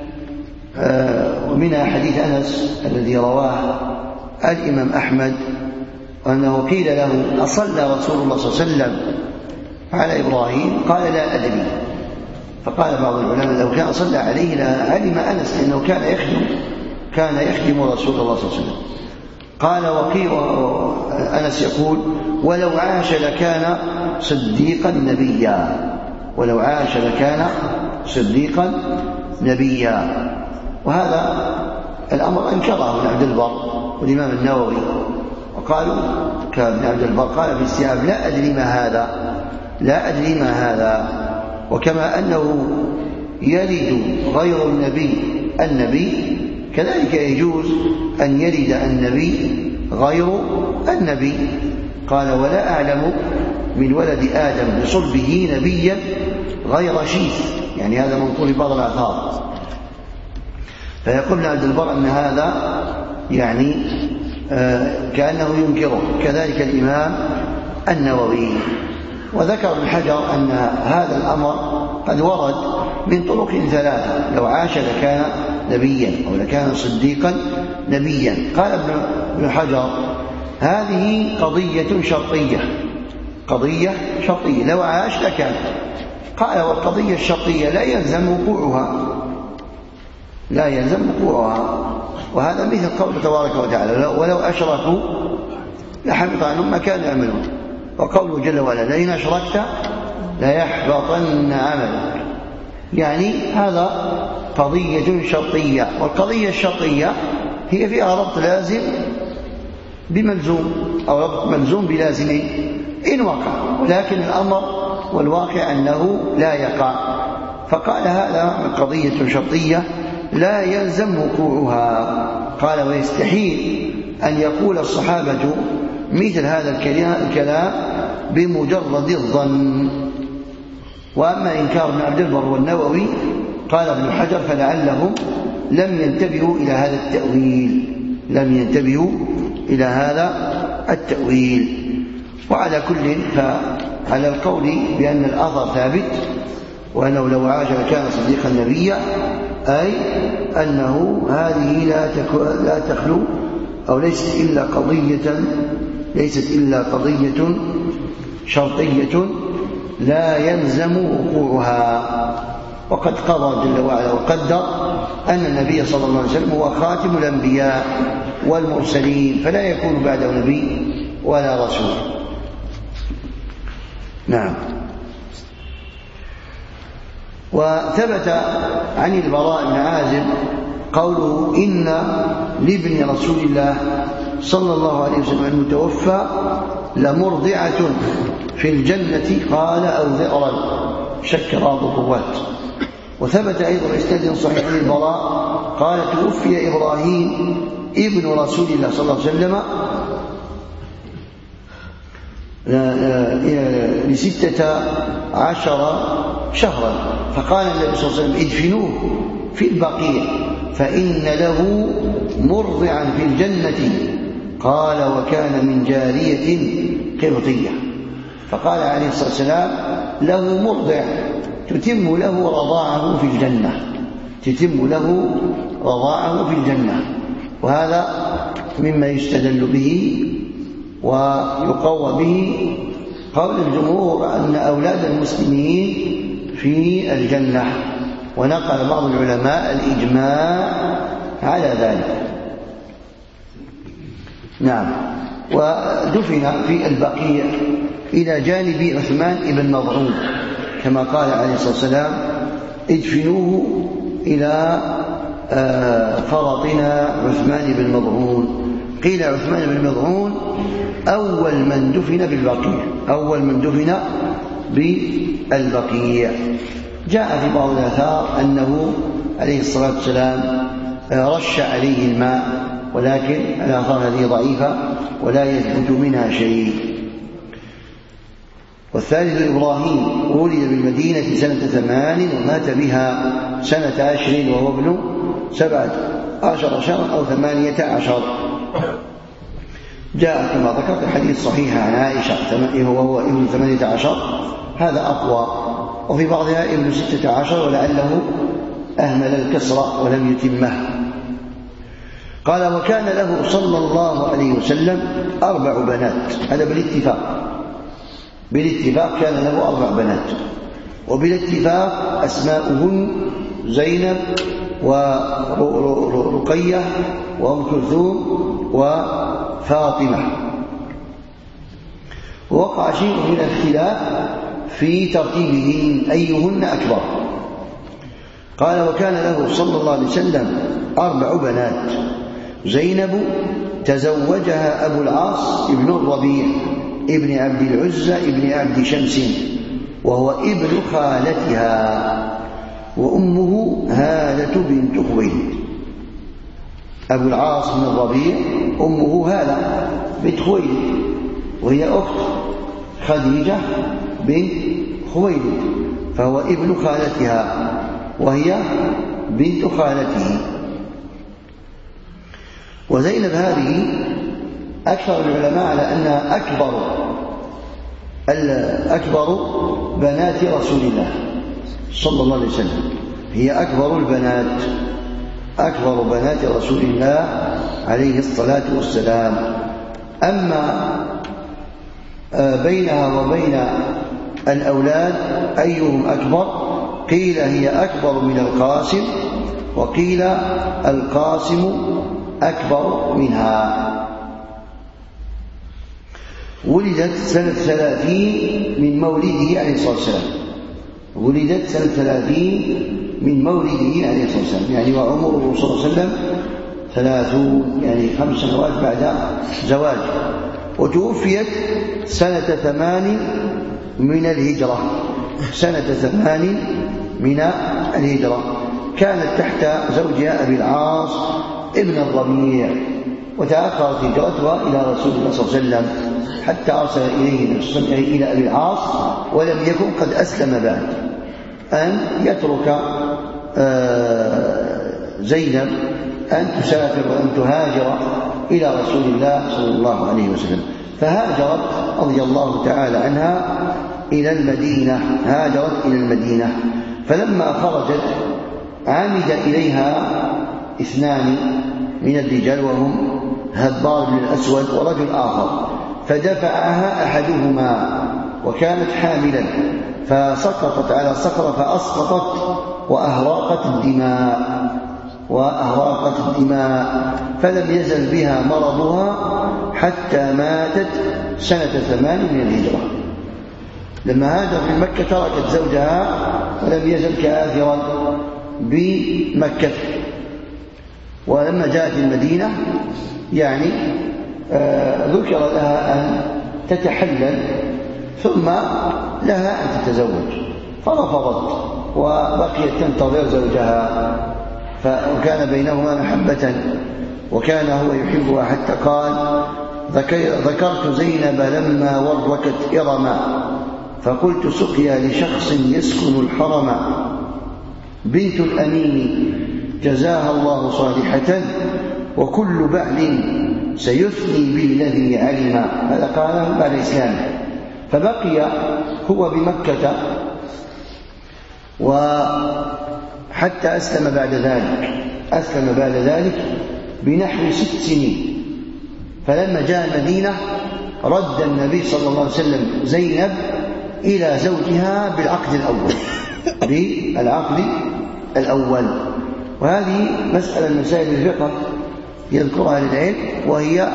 ومنها حديث أنس الذي رواه الإمام أحمد أنه قيل له أصلى رسول الله صلى الله عليه وسلم على إبراهيم؟ قال لا أدري. فقال بعض العلماء لو كان صلى عليه لعلم أنس لأنه كان يخدم كان يخدم رسول الله صلى الله عليه وسلم. قال وقيل أنس يقول ولو عاش لكان صديقا نبيا، ولو عاش لكان صديقا نبيا. وهذا الأمر أنكره ابن عبد البر والإمام النووي، وقالوا كابن عبد البر قال في استيعاب لا أدري ما هذا لا أدري ما هذا. وكما أنه يلد غير النبي النبي كذلك يجوز أن يلد النبي غير النبي. قال ولا أعلم من ولد آدم بصلبه نبيا غير شيث، يعني هذا منقول بعض الآثار. فيقول ابن عبد البر أن هذا يعني آه كأنه ينكره، كذلك الإمام النووي. وذكر ابن حجر أن هذا الأمر قد ورد من طرق ثلاثة، لو عاش لكان نبيا أو لكان صديقا نبيا. قال ابن حجر هذه قضية شرطية قضية شرطية لو عاش لكان. قال والقضية الشرطية لا يلزم وقوعها لا يلزم وقوعها وهذا مثل قوله تبارك وتعالى ولو أشركوا لحبط عنهم ما كانوا يعملون، وقوله جل وعلا لئن أشركت ليحبطن عملك. يعني هذا قضية شرطية، والقضية الشرطية هي فيها ربط لازم بملزوم أو ربط ملزوم بلازم إن وقع، ولكن الأمر والواقع أنه لا يقع. فقال هذا قضية شرطية لا يلزم وقوعها. قال ويستحيل أن يقول الصحابة مثل هذا الكلام بمجرد الظن. وأما إنكار ابن عبد البر والنووي قال ابن حجر فلعلهم لم ينتبهوا إلى هذا التأويل لم ينتبهوا إلى هذا التأويل. وعلى كل فعلى القول بأن الأثر ثابت وأنه لو عاش لكان صديقا نبيا، أي أنه هذه لا لا تخلو أو ليست إلا قضية ليست إلا قضية شرطية لا يلزم وقوعها. وقد قضى جل وعلا وقدر أن النبي صلى الله عليه وسلم هو خاتم الأنبياء والمرسلين، فلا يكون بعده نبي ولا رسول. نعم. وثبت عن البراء بن عازب قوله إن لابن رسول الله صلى الله عليه وسلم المتوفى لمرضعة في الجنة قال أو ذئرا شك بعض الرواة. وثبت أيضا إسناد صحيح عن البراء قال توفي إبراهيم ابن رسول الله صلى الله عليه وسلم لستة عشر شهرا، فقال النبي صلى الله عليه وسلم ادفنوه في البقيع فإن له مرضعا في الجنة قال وكان من جارية قبطية. فقال عليه الصلاة والسلام له مرضع تتم له رضاعه في الجنة تتم له رضاعه في الجنة. وهذا مما يستدل به ويقوى به قول الجمهور أن أولاد المسلمين في الجنة، ونقل بعض العلماء الإجماع على ذلك. نعم. ودفن في البقيع إلى جانب عثمان بن مظعون كما قال عليه الصلاة والسلام ادفنوه إلى فرطنا عثمان بن مظعون. قيل عثمان بن مظعون أول من دفن بالبقيع أول من دفن بالبقيع. جاء في بعض الآثار أنه عليه الصلاة والسلام رش عليه الماء، ولكن الآثار هذه ضعيفة ولا يثبت منها شيء. والثالث إبراهيم ولد بالمدينة سنة ثمان ومات بها سنة عشر وهو ابن سبعة عشر شهرا أو ثمانية عشر. جاء كما ذكرت الحديث صحيح عن عائشة وهو ابن ثمانية عشر، هذا أقوى وفي بعضها ابن ستة عشر ولعله أهمل الكسر ولم يتمه. قال وكان له صلى الله عليه وسلم أربع بنات، هذا بالاتفاق، بالاتفاق كان له أربع بنات، وبالاتفاق أسماؤهن زينب ورقية وأم كلثوم وفاطمة. ووقع شيء من الاختلاف في ترتيبهن أيهن أكبر. قال وكان له صلى الله عليه وسلم أربع بنات، زينب تزوجها أبو العاص ابن الربيع ابن عبد العزى ابن عبد شمس وهو ابن خالتها، وأمه هالة بنت خويلد. أبو العاص بن الربيع أمه هالة بنت خويلد، وهي أخت خديجة بنت خويلد، فهو ابن خالتها وهي بنت خالته. وزينب هذه أكثر العلماء على أنها أكبر أكبر بنات رسول الله صلى الله عليه وسلم، هي أكبر البنات، أكبر بنات رسول الله عليه الصلاة والسلام. أما بينها وبين الأولاد أيهم أكبر، قيل هي أكبر من القاسم، وقيل القاسم أكبر منها. ولدت سنة ثلاثين من مولده عليه الصلاة والسلام، ولدت سنة ثلاثين من مولده عليه الصلاة والسلام، يعني وعمره صلى الله عليه وسلم ثلاثون، يعني خمس سنوات بعد زواجه. وتوفيت سنة ثمان من الهجرة، سنة ثمان من الهجرة. كانت تحت زوجها أبي العاص ابن الربيع، وتأخرت هجرتها إلى رسول الله صلى الله عليه وسلم حتى أرسل إليه إلى أبي العاص ولم يكن قد أسلم بعد، أن يترك زينب أن تسافر وأن تهاجر إلى رسول الله صلى الله عليه وسلم. فهاجرت رضي الله تعالى عنها إلى المدينة، هاجرت إلى المدينة. فلما خرجت عمد إليها اثنان من الرجال وهم هبار بن الأسود ورجل آخر، فدفعها أحدهما وكانت حاملا، فسقطت على صخرة فأسقطت وأهراقت الدماء وأهراقت الدماء فلم يزل بها مرضها حتى ماتت سنة ثمان من الهجرة. لما هاجر في مكة تركت زوجها ولم يزل كافرا بمكة. ولما جاءت المدينة يعني آه ذكر لها أن تتحلل ثم لها أن تتزوج، فرفضت وبقيت تنتظر زوجها، فكان بينهما محبة وكان هو يحبها حتى قال ذكرت زينب لما وركت إرما فقلت سقيا لشخص يسكن الحرم، بنت الأمين جزاها الله صالحة وكل بعل سيثني بالذي علم. هذا قاله بعد الإسلام. فبقي هو بمكة وحتى أسلم بعد ذلك، أسلم بعد ذلك بنحو ست سنين. فلما جاء المدينة رد النبي صلى الله عليه وسلم زينب إلى زوجها بالعقد الأول، بالعقد الأول. وهذه مسألة من مسائل الفقه يذكرها للعلم، وهي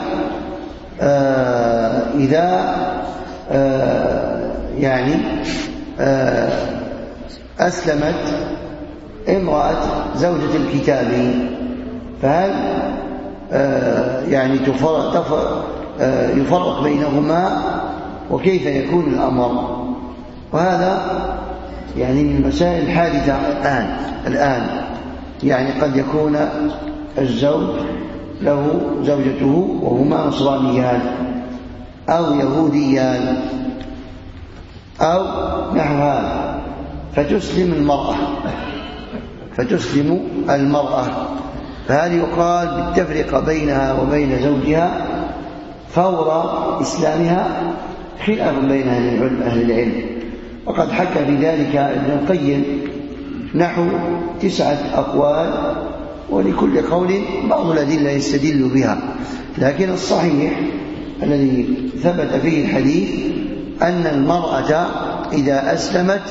آه إذا آه يعني آه أسلمت امرأة زوجة الكتاب، فهل آه يعني تفرق, آه يفرق بينهما وكيف يكون الأمر؟ وهذا يعني من المسائل الحادثة الآن الآن يعني قد يكون الزوج له زوجته وهما نصرانيان أو يهوديان أو نحو هذا، فتسلم المرأة فتسلم المرأة فهل يقال بالتفرقة بينها وبين زوجها فور إسلامها؟ خلاف بين أهل العلم. وقد حكى في ذلك ابن القيم نحو تسعة أقوال، ولكل قول بعض الأدلة يستدل بها، لكن الصحيح الذي ثبت فيه الحديث أن المرأة إذا أسلمت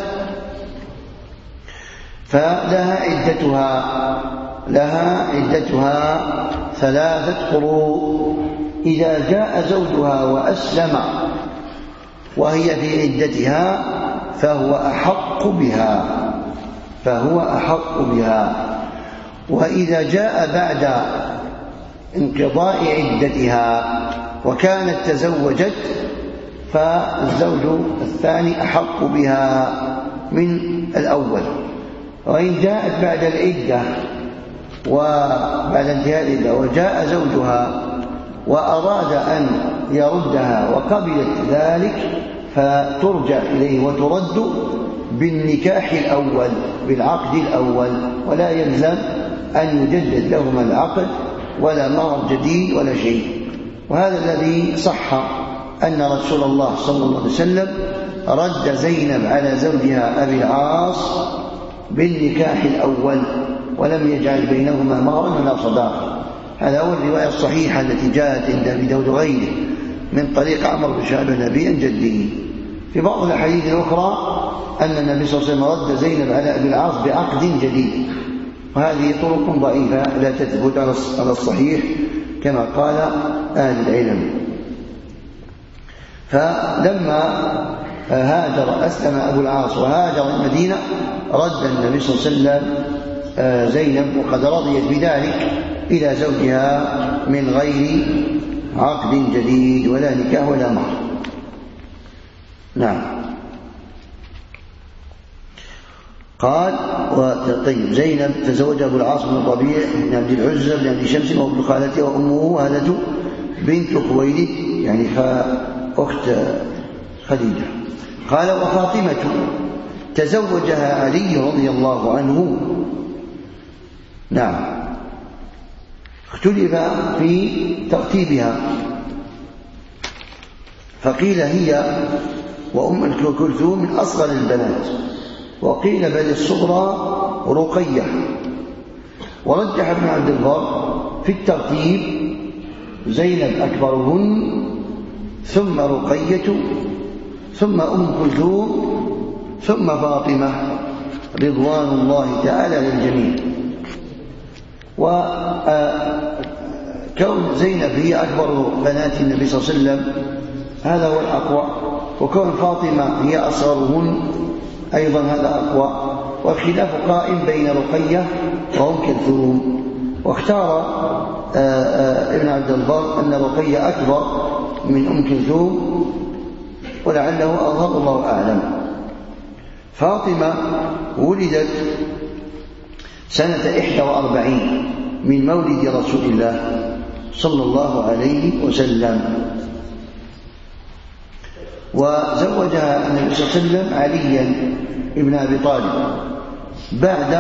فلها عدتها لها عدتها ثلاثة قروء. إذا جاء زوجها وأسلم وهي في عدتها فهو أحق بها فهو أحق بها وإذا جاء بعد انقضاء عدتها وكانت تزوجت فالزوج الثاني أحق بها من الأول. وإن جاءت بعد العدة وبعد انتهاء العدة وجاء زوجها وأراد أن يردها وقبلت ذلك فترجع إليه وترد بالنكاح الأول بالعقد الأول، ولا يلزم أن يجدد لهما العقد ولا مهر جديد ولا شيء. وهذا الذي صح أن رسول الله صلى الله عليه وسلم رد زينب على زوجها أبي العاص بالنكاح الأول ولم يجعل بينهما مهرا ولا صداقة. هذا هو الرواية الصحيحة التي جاءت عند أبي داود وغيره من طريق عمرو بن شعبة النبي عن جده. في بعض الأحاديث الأخرى أن النبي صلى الله عليه وسلم رد زينب على أبي العاص بعقد جديد، وهذه طرق ضعيفة لا تثبت على الصحيح كما قال أهل العلم. فلما هاجر أسلم أبو العاص وهاجر المدينة رد النبي صلى الله عليه وسلم زينب وقد رضيت بذلك إلى زوجها من غير عقد جديد ولا نكاح ولا مهر. نعم. قال طيب زينب تزوج أبو العاص بن الربيع بن عبد العزى بن عبد شمس وابن خالته وأمه هالة بنت خويلد يعني أخت خديجة. قال وفاطمة تزوجها علي رضي الله عنه. نعم. اختلف في ترتيبها، فقيل هي وأم كلثوم من أصغر البنات، وقيل بل الصغرى رقية. ورجح ابن عبد البر في الترتيب زينب أكبرهن ثم رقية ثم أم كلثوم ثم فاطمة رضوان الله تعالى للجميع. وكون زينب هي أكبر بنات النبي صلى الله عليه وسلم هذا هو الأقوى، وكون فاطمة هي أصغرهن أيضا هذا أقوى، والخلاف قائم بين رقية وأم كلثوم. واختار ابن عبد البر أن رقية أكبر من أم كلثوم ولعله أظهر الله أعلم. فاطمة ولدت سنة إحدى وأربعين من مولد رسول الله صلى الله عليه وسلم، وزوجها النبي صلى الله عليه وسلم عليا ابن أبي طالب بعد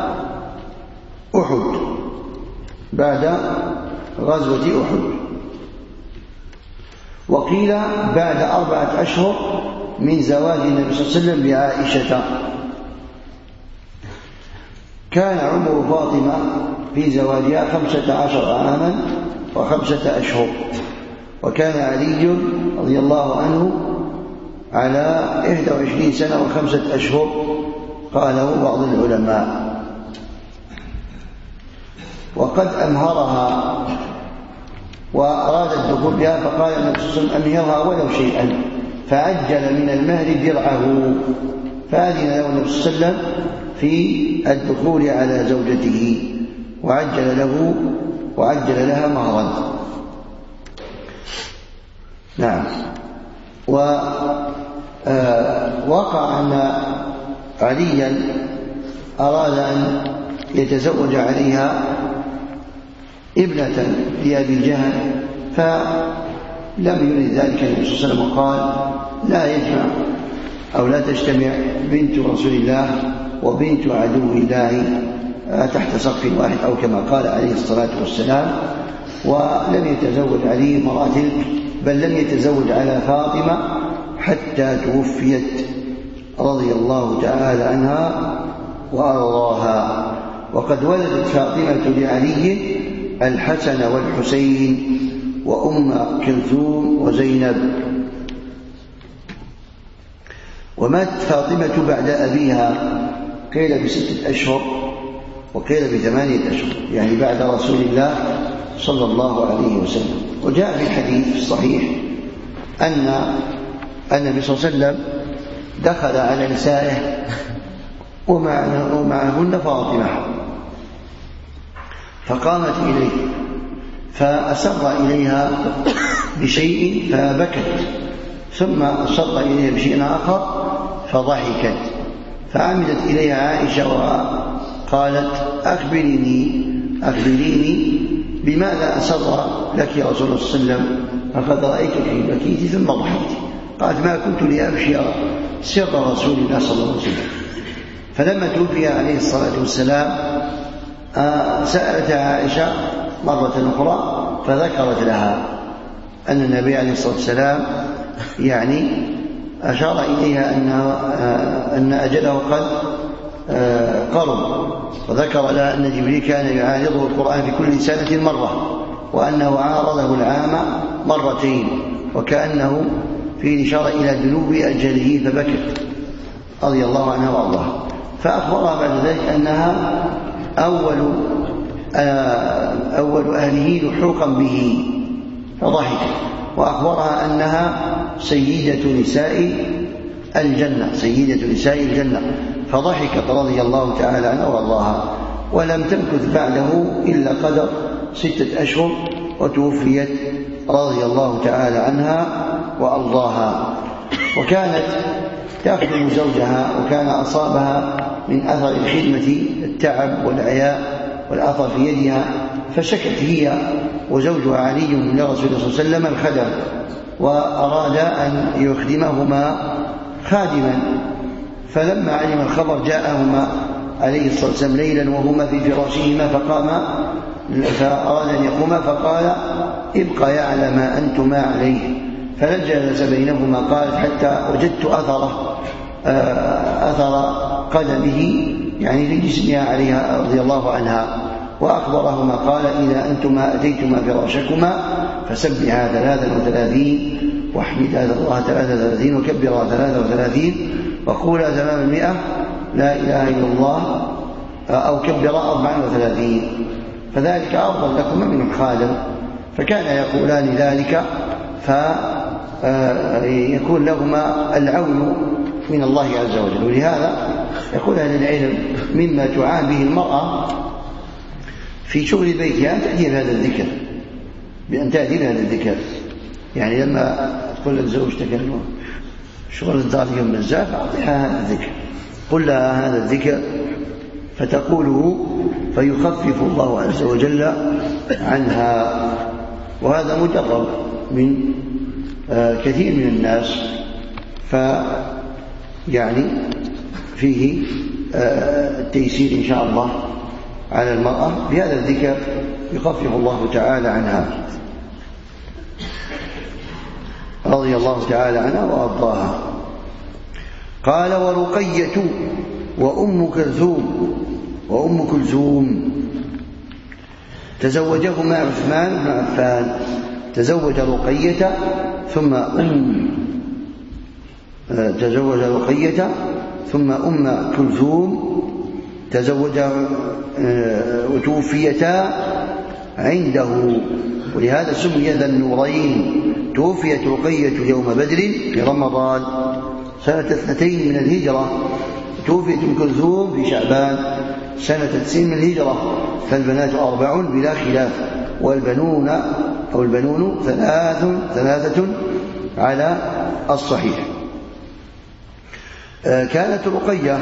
أحد بعد غزوة أحد، وقيل بعد أربعة أشهر من زواج النبي صلى الله عليه وسلم بعائشة. كان عمر فاطمة في زواجها خمسة عشر عاما وخمسة أشهر، وكان علي رضي الله عنه على إحدى وعشرين سنة وخمسة أشهر قاله بعض العلماء. وقد أمهرها وأراد الدخول بها فقال النبي صلى الله عليه وسلم أمهرها ولو شيئا، فعجل من المهر درعه، فأذن له النبي صلى الله عليه وسلم في الدخول على زوجته وعجل له وعجل لها مهرا. نعم. ووقع أن عليا أراد أن يتزوج عليها ابنة لأبي جهل، فلم يرد ذلك النبي صلى الله عليه وسلم وقال لا يجمع أو لا تجتمع بنت رسول الله وبنت عدو الله تحت سقف واحد أو كما قال عليه الصلاة والسلام. ولم يتزوج علي امرأة تلك، بل لم يتزوج على فاطمة حتى توفيت رضي الله تعالى عنها وأرضاها. وقد ولدت فاطمة لعلي الحسن والحسين وأم كلثوم وزينب. ومات فاطمة بعد أبيها، قيل بستة أشهر وقيل بثمانية أشهر، يعني بعد رسول الله صلى الله عليه وسلم. وجاء في الحديث الصحيح أن النبي صلى الله عليه وسلم دخل على نسائه ومعهن فاطمة، فقامت إليه فأسر إليها بشيء فبكت، ثم أسر إليها بشيء آخر فضحكت، فعمدت إليها عائشة وقالت أخبريني أخبريني بماذا أسر لك يا رسول الله صلى الله عليه وسلم، فقد رأيتك بكيت ثم ضحكت. قالت ما كنت لأبشي سر رسول الله صلى الله عليه وسلم. فلما توفي عليه الصلاة والسلام سألت عائشة مرة أخرى فذكرت لها أن النبي عليه الصلاة والسلام يعني أشار إليها أن أجله قد قرب، وذكر لها أن جبريل كان يعارضه القرآن في كل سنة مرة، وأنه عارضه العام مرتين، وكأنه في إشارة إلى دنو أجله فبكت رضي الله عنها وارضاها. فأخبرها بعد ذلك أنها أول أول أهله لحوقا به فضحكت، وأخبرها أنها سيدة نساء الجنة سيدة نساء الجنة فضحكت رضي الله تعالى عنها وارضاها. ولم تمكث بعده إلا قدر ستة أشهر وتوفيت رضي الله تعالى عنها وأرضاها. وكانت تخدم زوجها، وكان أصابها من أثر الخدمة التعب والعياء والأثر في يدها، فشكت هي وزوجها علي لرسول الله صلى الله عليه وسلم الخدم، وأراد أن يخدمهما خادما. فلما علم الخبر جاءهما عليه الصلاة والسلام ليلا وهما في فراشهما فقام فأراد أن يقوما، فقال ابقيا على ما أنتما عليه، فلجلس بينهما. قالت حتى وجدت أثره أثر قدمه يعني في جسمها عليها رضي الله عنها. وأخبرهما قال إذا أنتما أتيتما فراشكما فسبحا ثلاثا وثلاثين واحمدا الله ثلاثا وثلاثين وكبرا ثلاثا وثلاثين وقولا تمام المئة لا إله إلا الله أو كبرا أربعا وثلاثين، فذلك أفضل لكما من الخادم. فكان يقولان ذلك فيكون لهما العون من الله عز وجل. ولهذا يقول أهل العلم مما تعان به المرأة في شغل بيتها أن تأتي بهذا الذكر، بأن تأتي بهذا الذكر. يعني لما تقول لزوجتك شغل الدار اليوم بزاف أعطيها هذا الذكر، قل لها هذا الذكر فتقوله فيخفف الله عز وجل عنها. وهذا مجرب من كثير من الناس، فيعني فيه التيسير إن شاء الله على المرأة بهذا الذكر يخفف الله تعالى عنها رضي الله تعالى عنها وأرضاها. قال ورقية وأم كلثوم وأم كلثوم تزوجهما عثمان بن عفان. تزوج رقية ثم أم تزوج رقية ثم أم كلثوم تزوج وتوفيتا عنده، ولهذا سمي ذا النورين. توفيت رقية يوم بدر في رمضان سنة اثنتين من الهجرة، توفيت أم كلثوم في شعبان سنة تسعين من الهجرة. فالبنات أربع بلا خلاف، والبنون أو البنون ثلاث ثلاثة على الصحيح. كانت رقية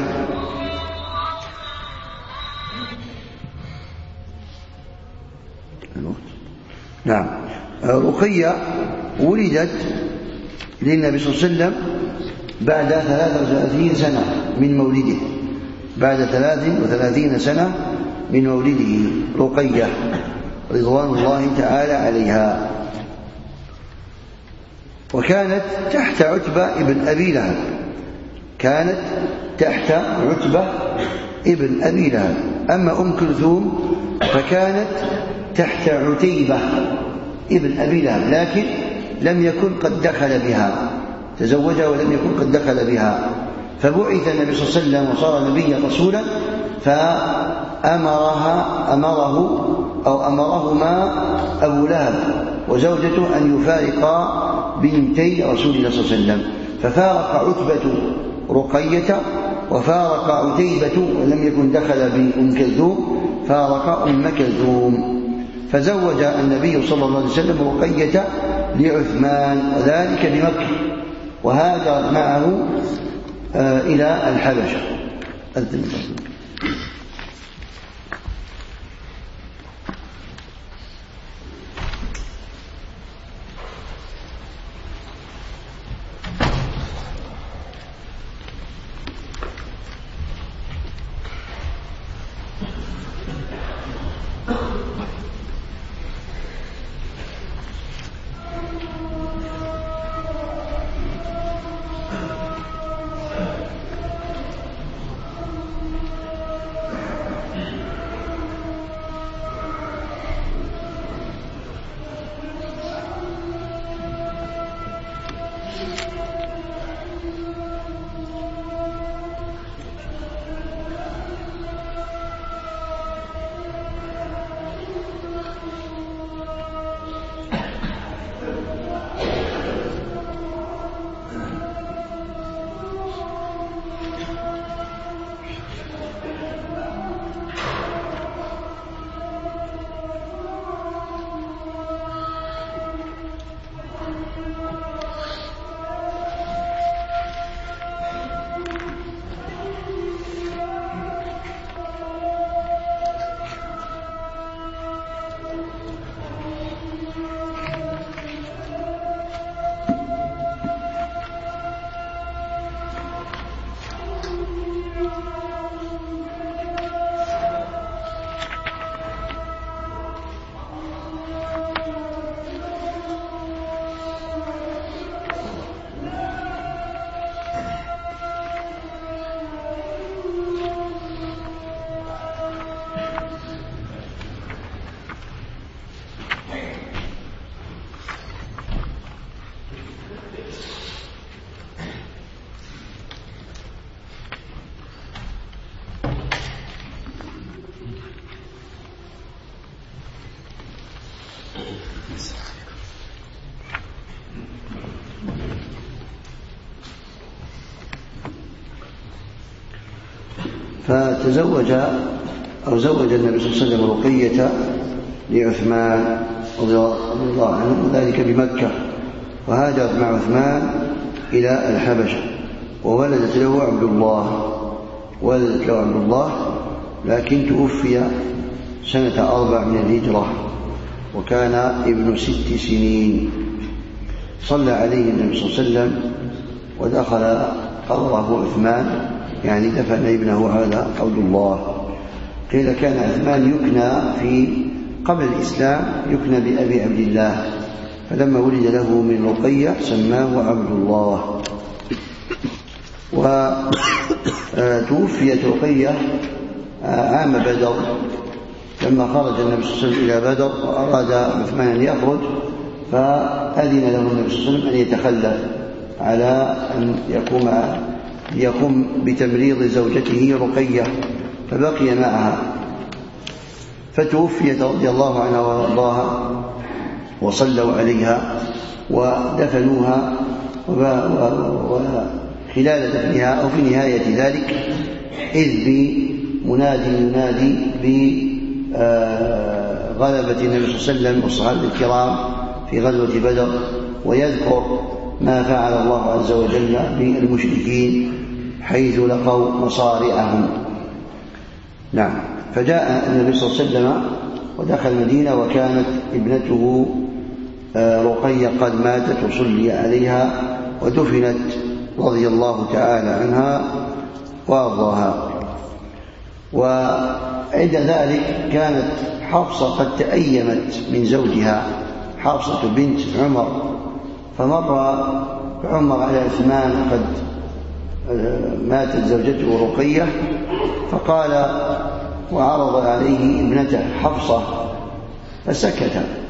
نعم رقية ولدت للنبي صلى الله عليه وسلم بعد ثلاث وثلاثين سنة من مولده، بعد ثلاث وثلاثين سنة من مولده رقية رضوان الله تعالى عليها. وكانت تحت عتبة ابن أبي لهب كانت تحت عتبة ابن أبي لهب. أما أم كلثوم فكانت تحت عتيبة ابن أبي لهب، لكن لم يكن قد دخل بها، تزوجها ولم يكن قد دخل بها. فبعث النبي صلى الله عليه وسلم وصار نبيا رسولا، فأمرها أمره أو أمرهما أبو لهب وزوجته أن يفارقا بنتي رسول الله صلى الله عليه وسلم، ففارق عتبة رقية وفارق عتيبة ولم يكن دخل بأم كلثوم، فارق أم كلثوم. فزوج النبي صلى الله عليه وسلم رقية لعثمان، وذلك بمكة، وهاجر معه إلى الحبشة. فتزوج أو زوج النبي صلى الله عليه وسلم رقية لعثمان رضي الله عنه، وذلك بمكة، وهاجرت مع عثمان إلى الحبشة، وولدت له عبد الله ولدت له عبد الله لكن توفي سنة أربع من الهجرة، وكان ابن ست سنين. صلى عليه النبي صلى الله عليه وسلم ودخل قبره عثمان، يعني دفن ابنه هذا عبد الله. قيل كان عثمان يكنى في قبل الإسلام يكنى بأبي عبد الله، فلما ولد له من رقية سماه عبد الله. وتوفيت رقية عام بدر، لما خرج النبي صلى الله عليه وسلم إلى بدر وأراد عثمان أن يخرج، فأذن له النبي صلى الله عليه وسلم أن يتخلف على أن يقوم يقوم بتمريض زوجته رقية، فبقي معها، فتوفيت رضي الله عنها وارضاها، وصلوا عليها ودفنوها. وخلال دفنها أو في نهاية ذلك إذ بمنادي ينادي بغلبة النبي صلى الله عليه وسلم والصحابة الكرام في غزوة بدر، ويذكر ما فعل الله عز وجل بالمشركين حيث لقوا مصارعهم. نعم. فجاء النبي صلى الله عليه وسلم ودخل المدينة، وكانت ابنته رقية قد ماتت وصلي عليها ودفنت رضي الله تعالى عنها وأرضاها. وعند ذلك كانت حفصة قد تأيمت من زوجها، حفصة بنت عمر، فمر عمر على عثمان قد ماتت زوجته رقية، فقال وعرض عليه ابنته حفصة فسكت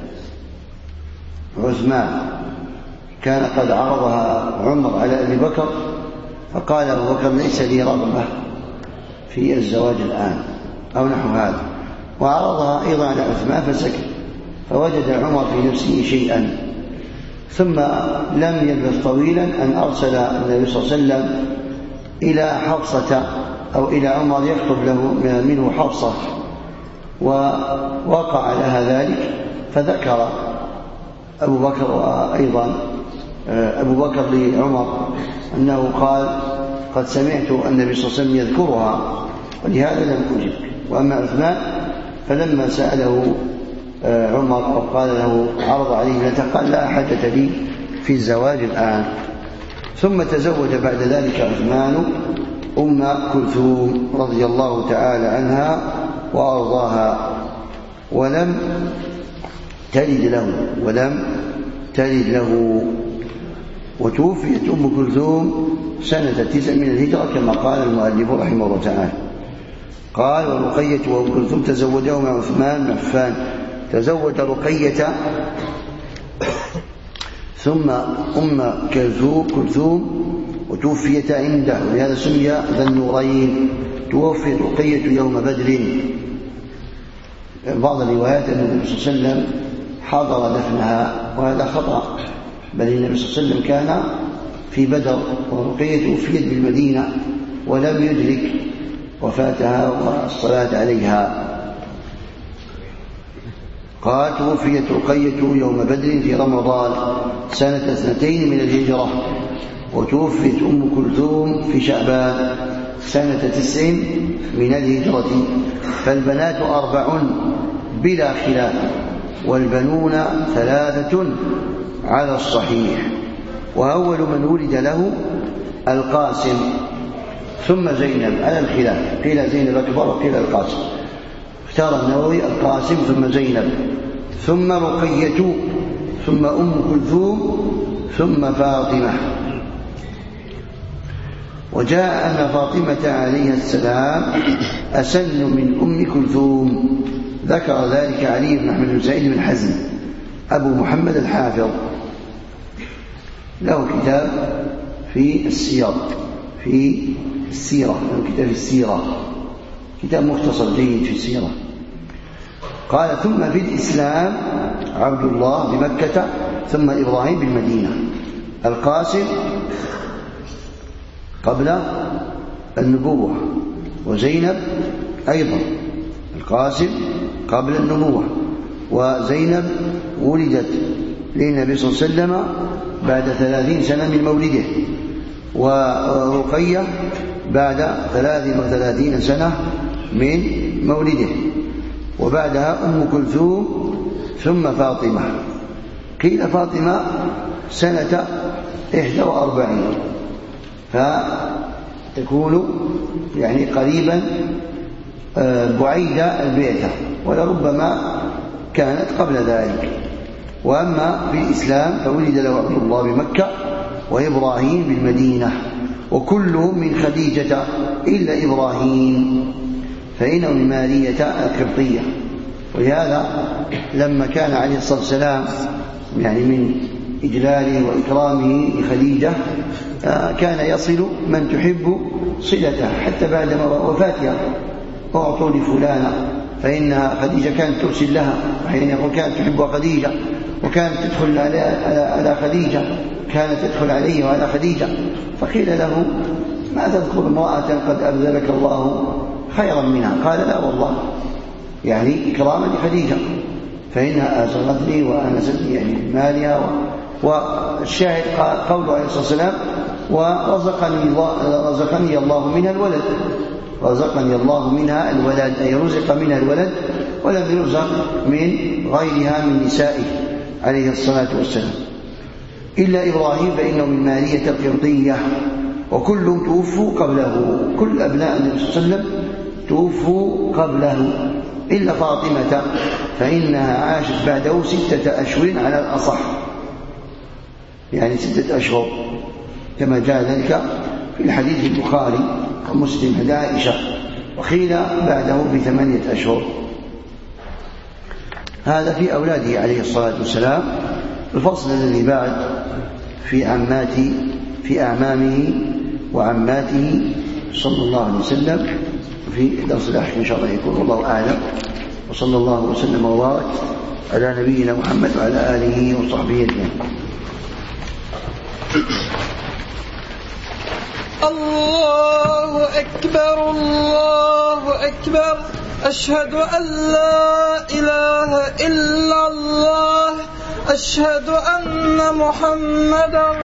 عثمان. كان قد عرضها عمر على أبي بكر، فقال أبو بكر ليس لي رغبة في الزواج الآن أو نحو هذا، وعرضها أيضا على عثمان فسكت. فوجد عمر في نفسه شيئا، ثم لم يلبث طويلا أن أرسل النبي صلى الله عليه وسلم إلى حفصة أو إلى عمر يخطب له منه حفصة، ووقع لها ذلك. فذكر أبو بكر وأيضا أبو بكر لعمر أنه قال قد سمعت النبي صلى الله عليه وسلم يذكرها، ولهذا لم أجب. وأما عثمان فلما سأله عمر أو قال له عرض عليه قال لا حاجة لي في الزواج الآن. ثم تزوج بعد ذلك عثمان أم كلثوم رضي الله تعالى عنها وأرضاها، ولم تلد له ولم تلد له وتوفيت أم كلثوم سنة تسع من الهجرة كما قال المؤلف رحمه الله تعالى. قال ورقية وأم كلثوم تزوجه مع عثمان بن عفان. تزوج رقية ثم أم كلثوم وتوفيت عنده، ولهذا سمي ذا النورين. توفيت رقية يوم بدر. بعض الروايات أن النبي صلى الله عليه وسلم حضر دفنها، وهذا خطأ، بل النبي صلى الله عليه وسلم كان في بدر ورقية توفيت بالمدينة ولم يدرك وفاتها والصلاة عليها. قال توفيت رقية يوم بدر في رمضان سنة اثنتين من الهجرة، وتوفيت أم كلثوم في شعبان سنة تسع من الهجرة. فالبنات أربع بلا خلاف، والبنون ثلاثة على الصحيح. وأول من ولد له القاسم ثم زينب على الخلاف، قيل زينب أكبر وقيل القاسم. اختار النووي القاسم ثم زينب ثم رقية ثم أم كلثوم ثم فاطمة. وجاء أن فاطمة عليها السلام أسن من أم كلثوم، ذكر ذلك علي بن أحمد بن سعيد بن حزم أبو محمد الحافظ، له كتاب في السير في السيرة له كتاب السيرة، كتاب مختصر جيد في السيرة. قال ثم في الإسلام عبد الله بمكة ثم إبراهيم بالمدينة. القاسم قبل النبوة، وزينب أيضا. القاسم قبل النبوة، وزينب ولدت للنبي صلى الله عليه وسلم بعد ثلاثين سنة من مولده، ورقية بعد ثلاث وثلاثين سنة من مولده، وبعدها أم كلثوم ثم فاطمة. قيل فاطمة سنة إحدى وأربعين، فتكون يعني قريبا بعيد البعثة، ولربما كانت قبل ذلك. وأما في الإسلام فولد له عبد الله بمكة وإبراهيم بالمدينة، وكلهم من خديجة إلا إبراهيم فإنه من مارية القبطية. ولهذا لما كان عليه الصلاة والسلام يعني من إجلاله وإكرامه لخديجة كان يصل من تحب صلته حتى بعد وفاتها. أعطوا لفلانة، فإنها خديجة كانت ترسل لها، وحين يقول كانت تحب خديجة وكانت تدخل على على خديجة، كانت تدخل عليه وعلى خديجة. فقيل له ما تذكر امرأة قد أبذلك الله خيرا منها؟ قال لا والله، يعني إكراما لخديجة، فإنها أزغتني وأنستني يعني مالها. والشاهد قوله عليه الصلاة والسلام ورزقني الله, رزقني الله منها الولد، رزقني الله منها الولد، أي رزق منها الولد ولم يرزق من غيرها من نسائه عليه الصلاة والسلام، إلا إبراهيم فإنه من مارية القبطية، وكلهم توفوا قبله، كل أبناء النبي صلى الله عليه وسلم توفوا قبله إلا فاطمة، فإنها عاشت بعده ستة أشهر على الأصح، يعني ستة أشهر كما جاء ذلك في الحديث البخاري ومسلم عند عائشة، وقيل بعده بثمانية أشهر. هذا في أولاده عليه الصلاة والسلام. الفصل الذي بعد في عماته في أعمامه وعماته صلى الله عليه وسلم، في درس الأحكام إن شاء الله يكون، والله أعلم. وصلى الله وسلم وبارك على نبينا محمد وعلى آله وصحبه أجمعين. الله أكبر الله أكبر، أشهد أن لا إله إلا الله، أشهد أن محمدا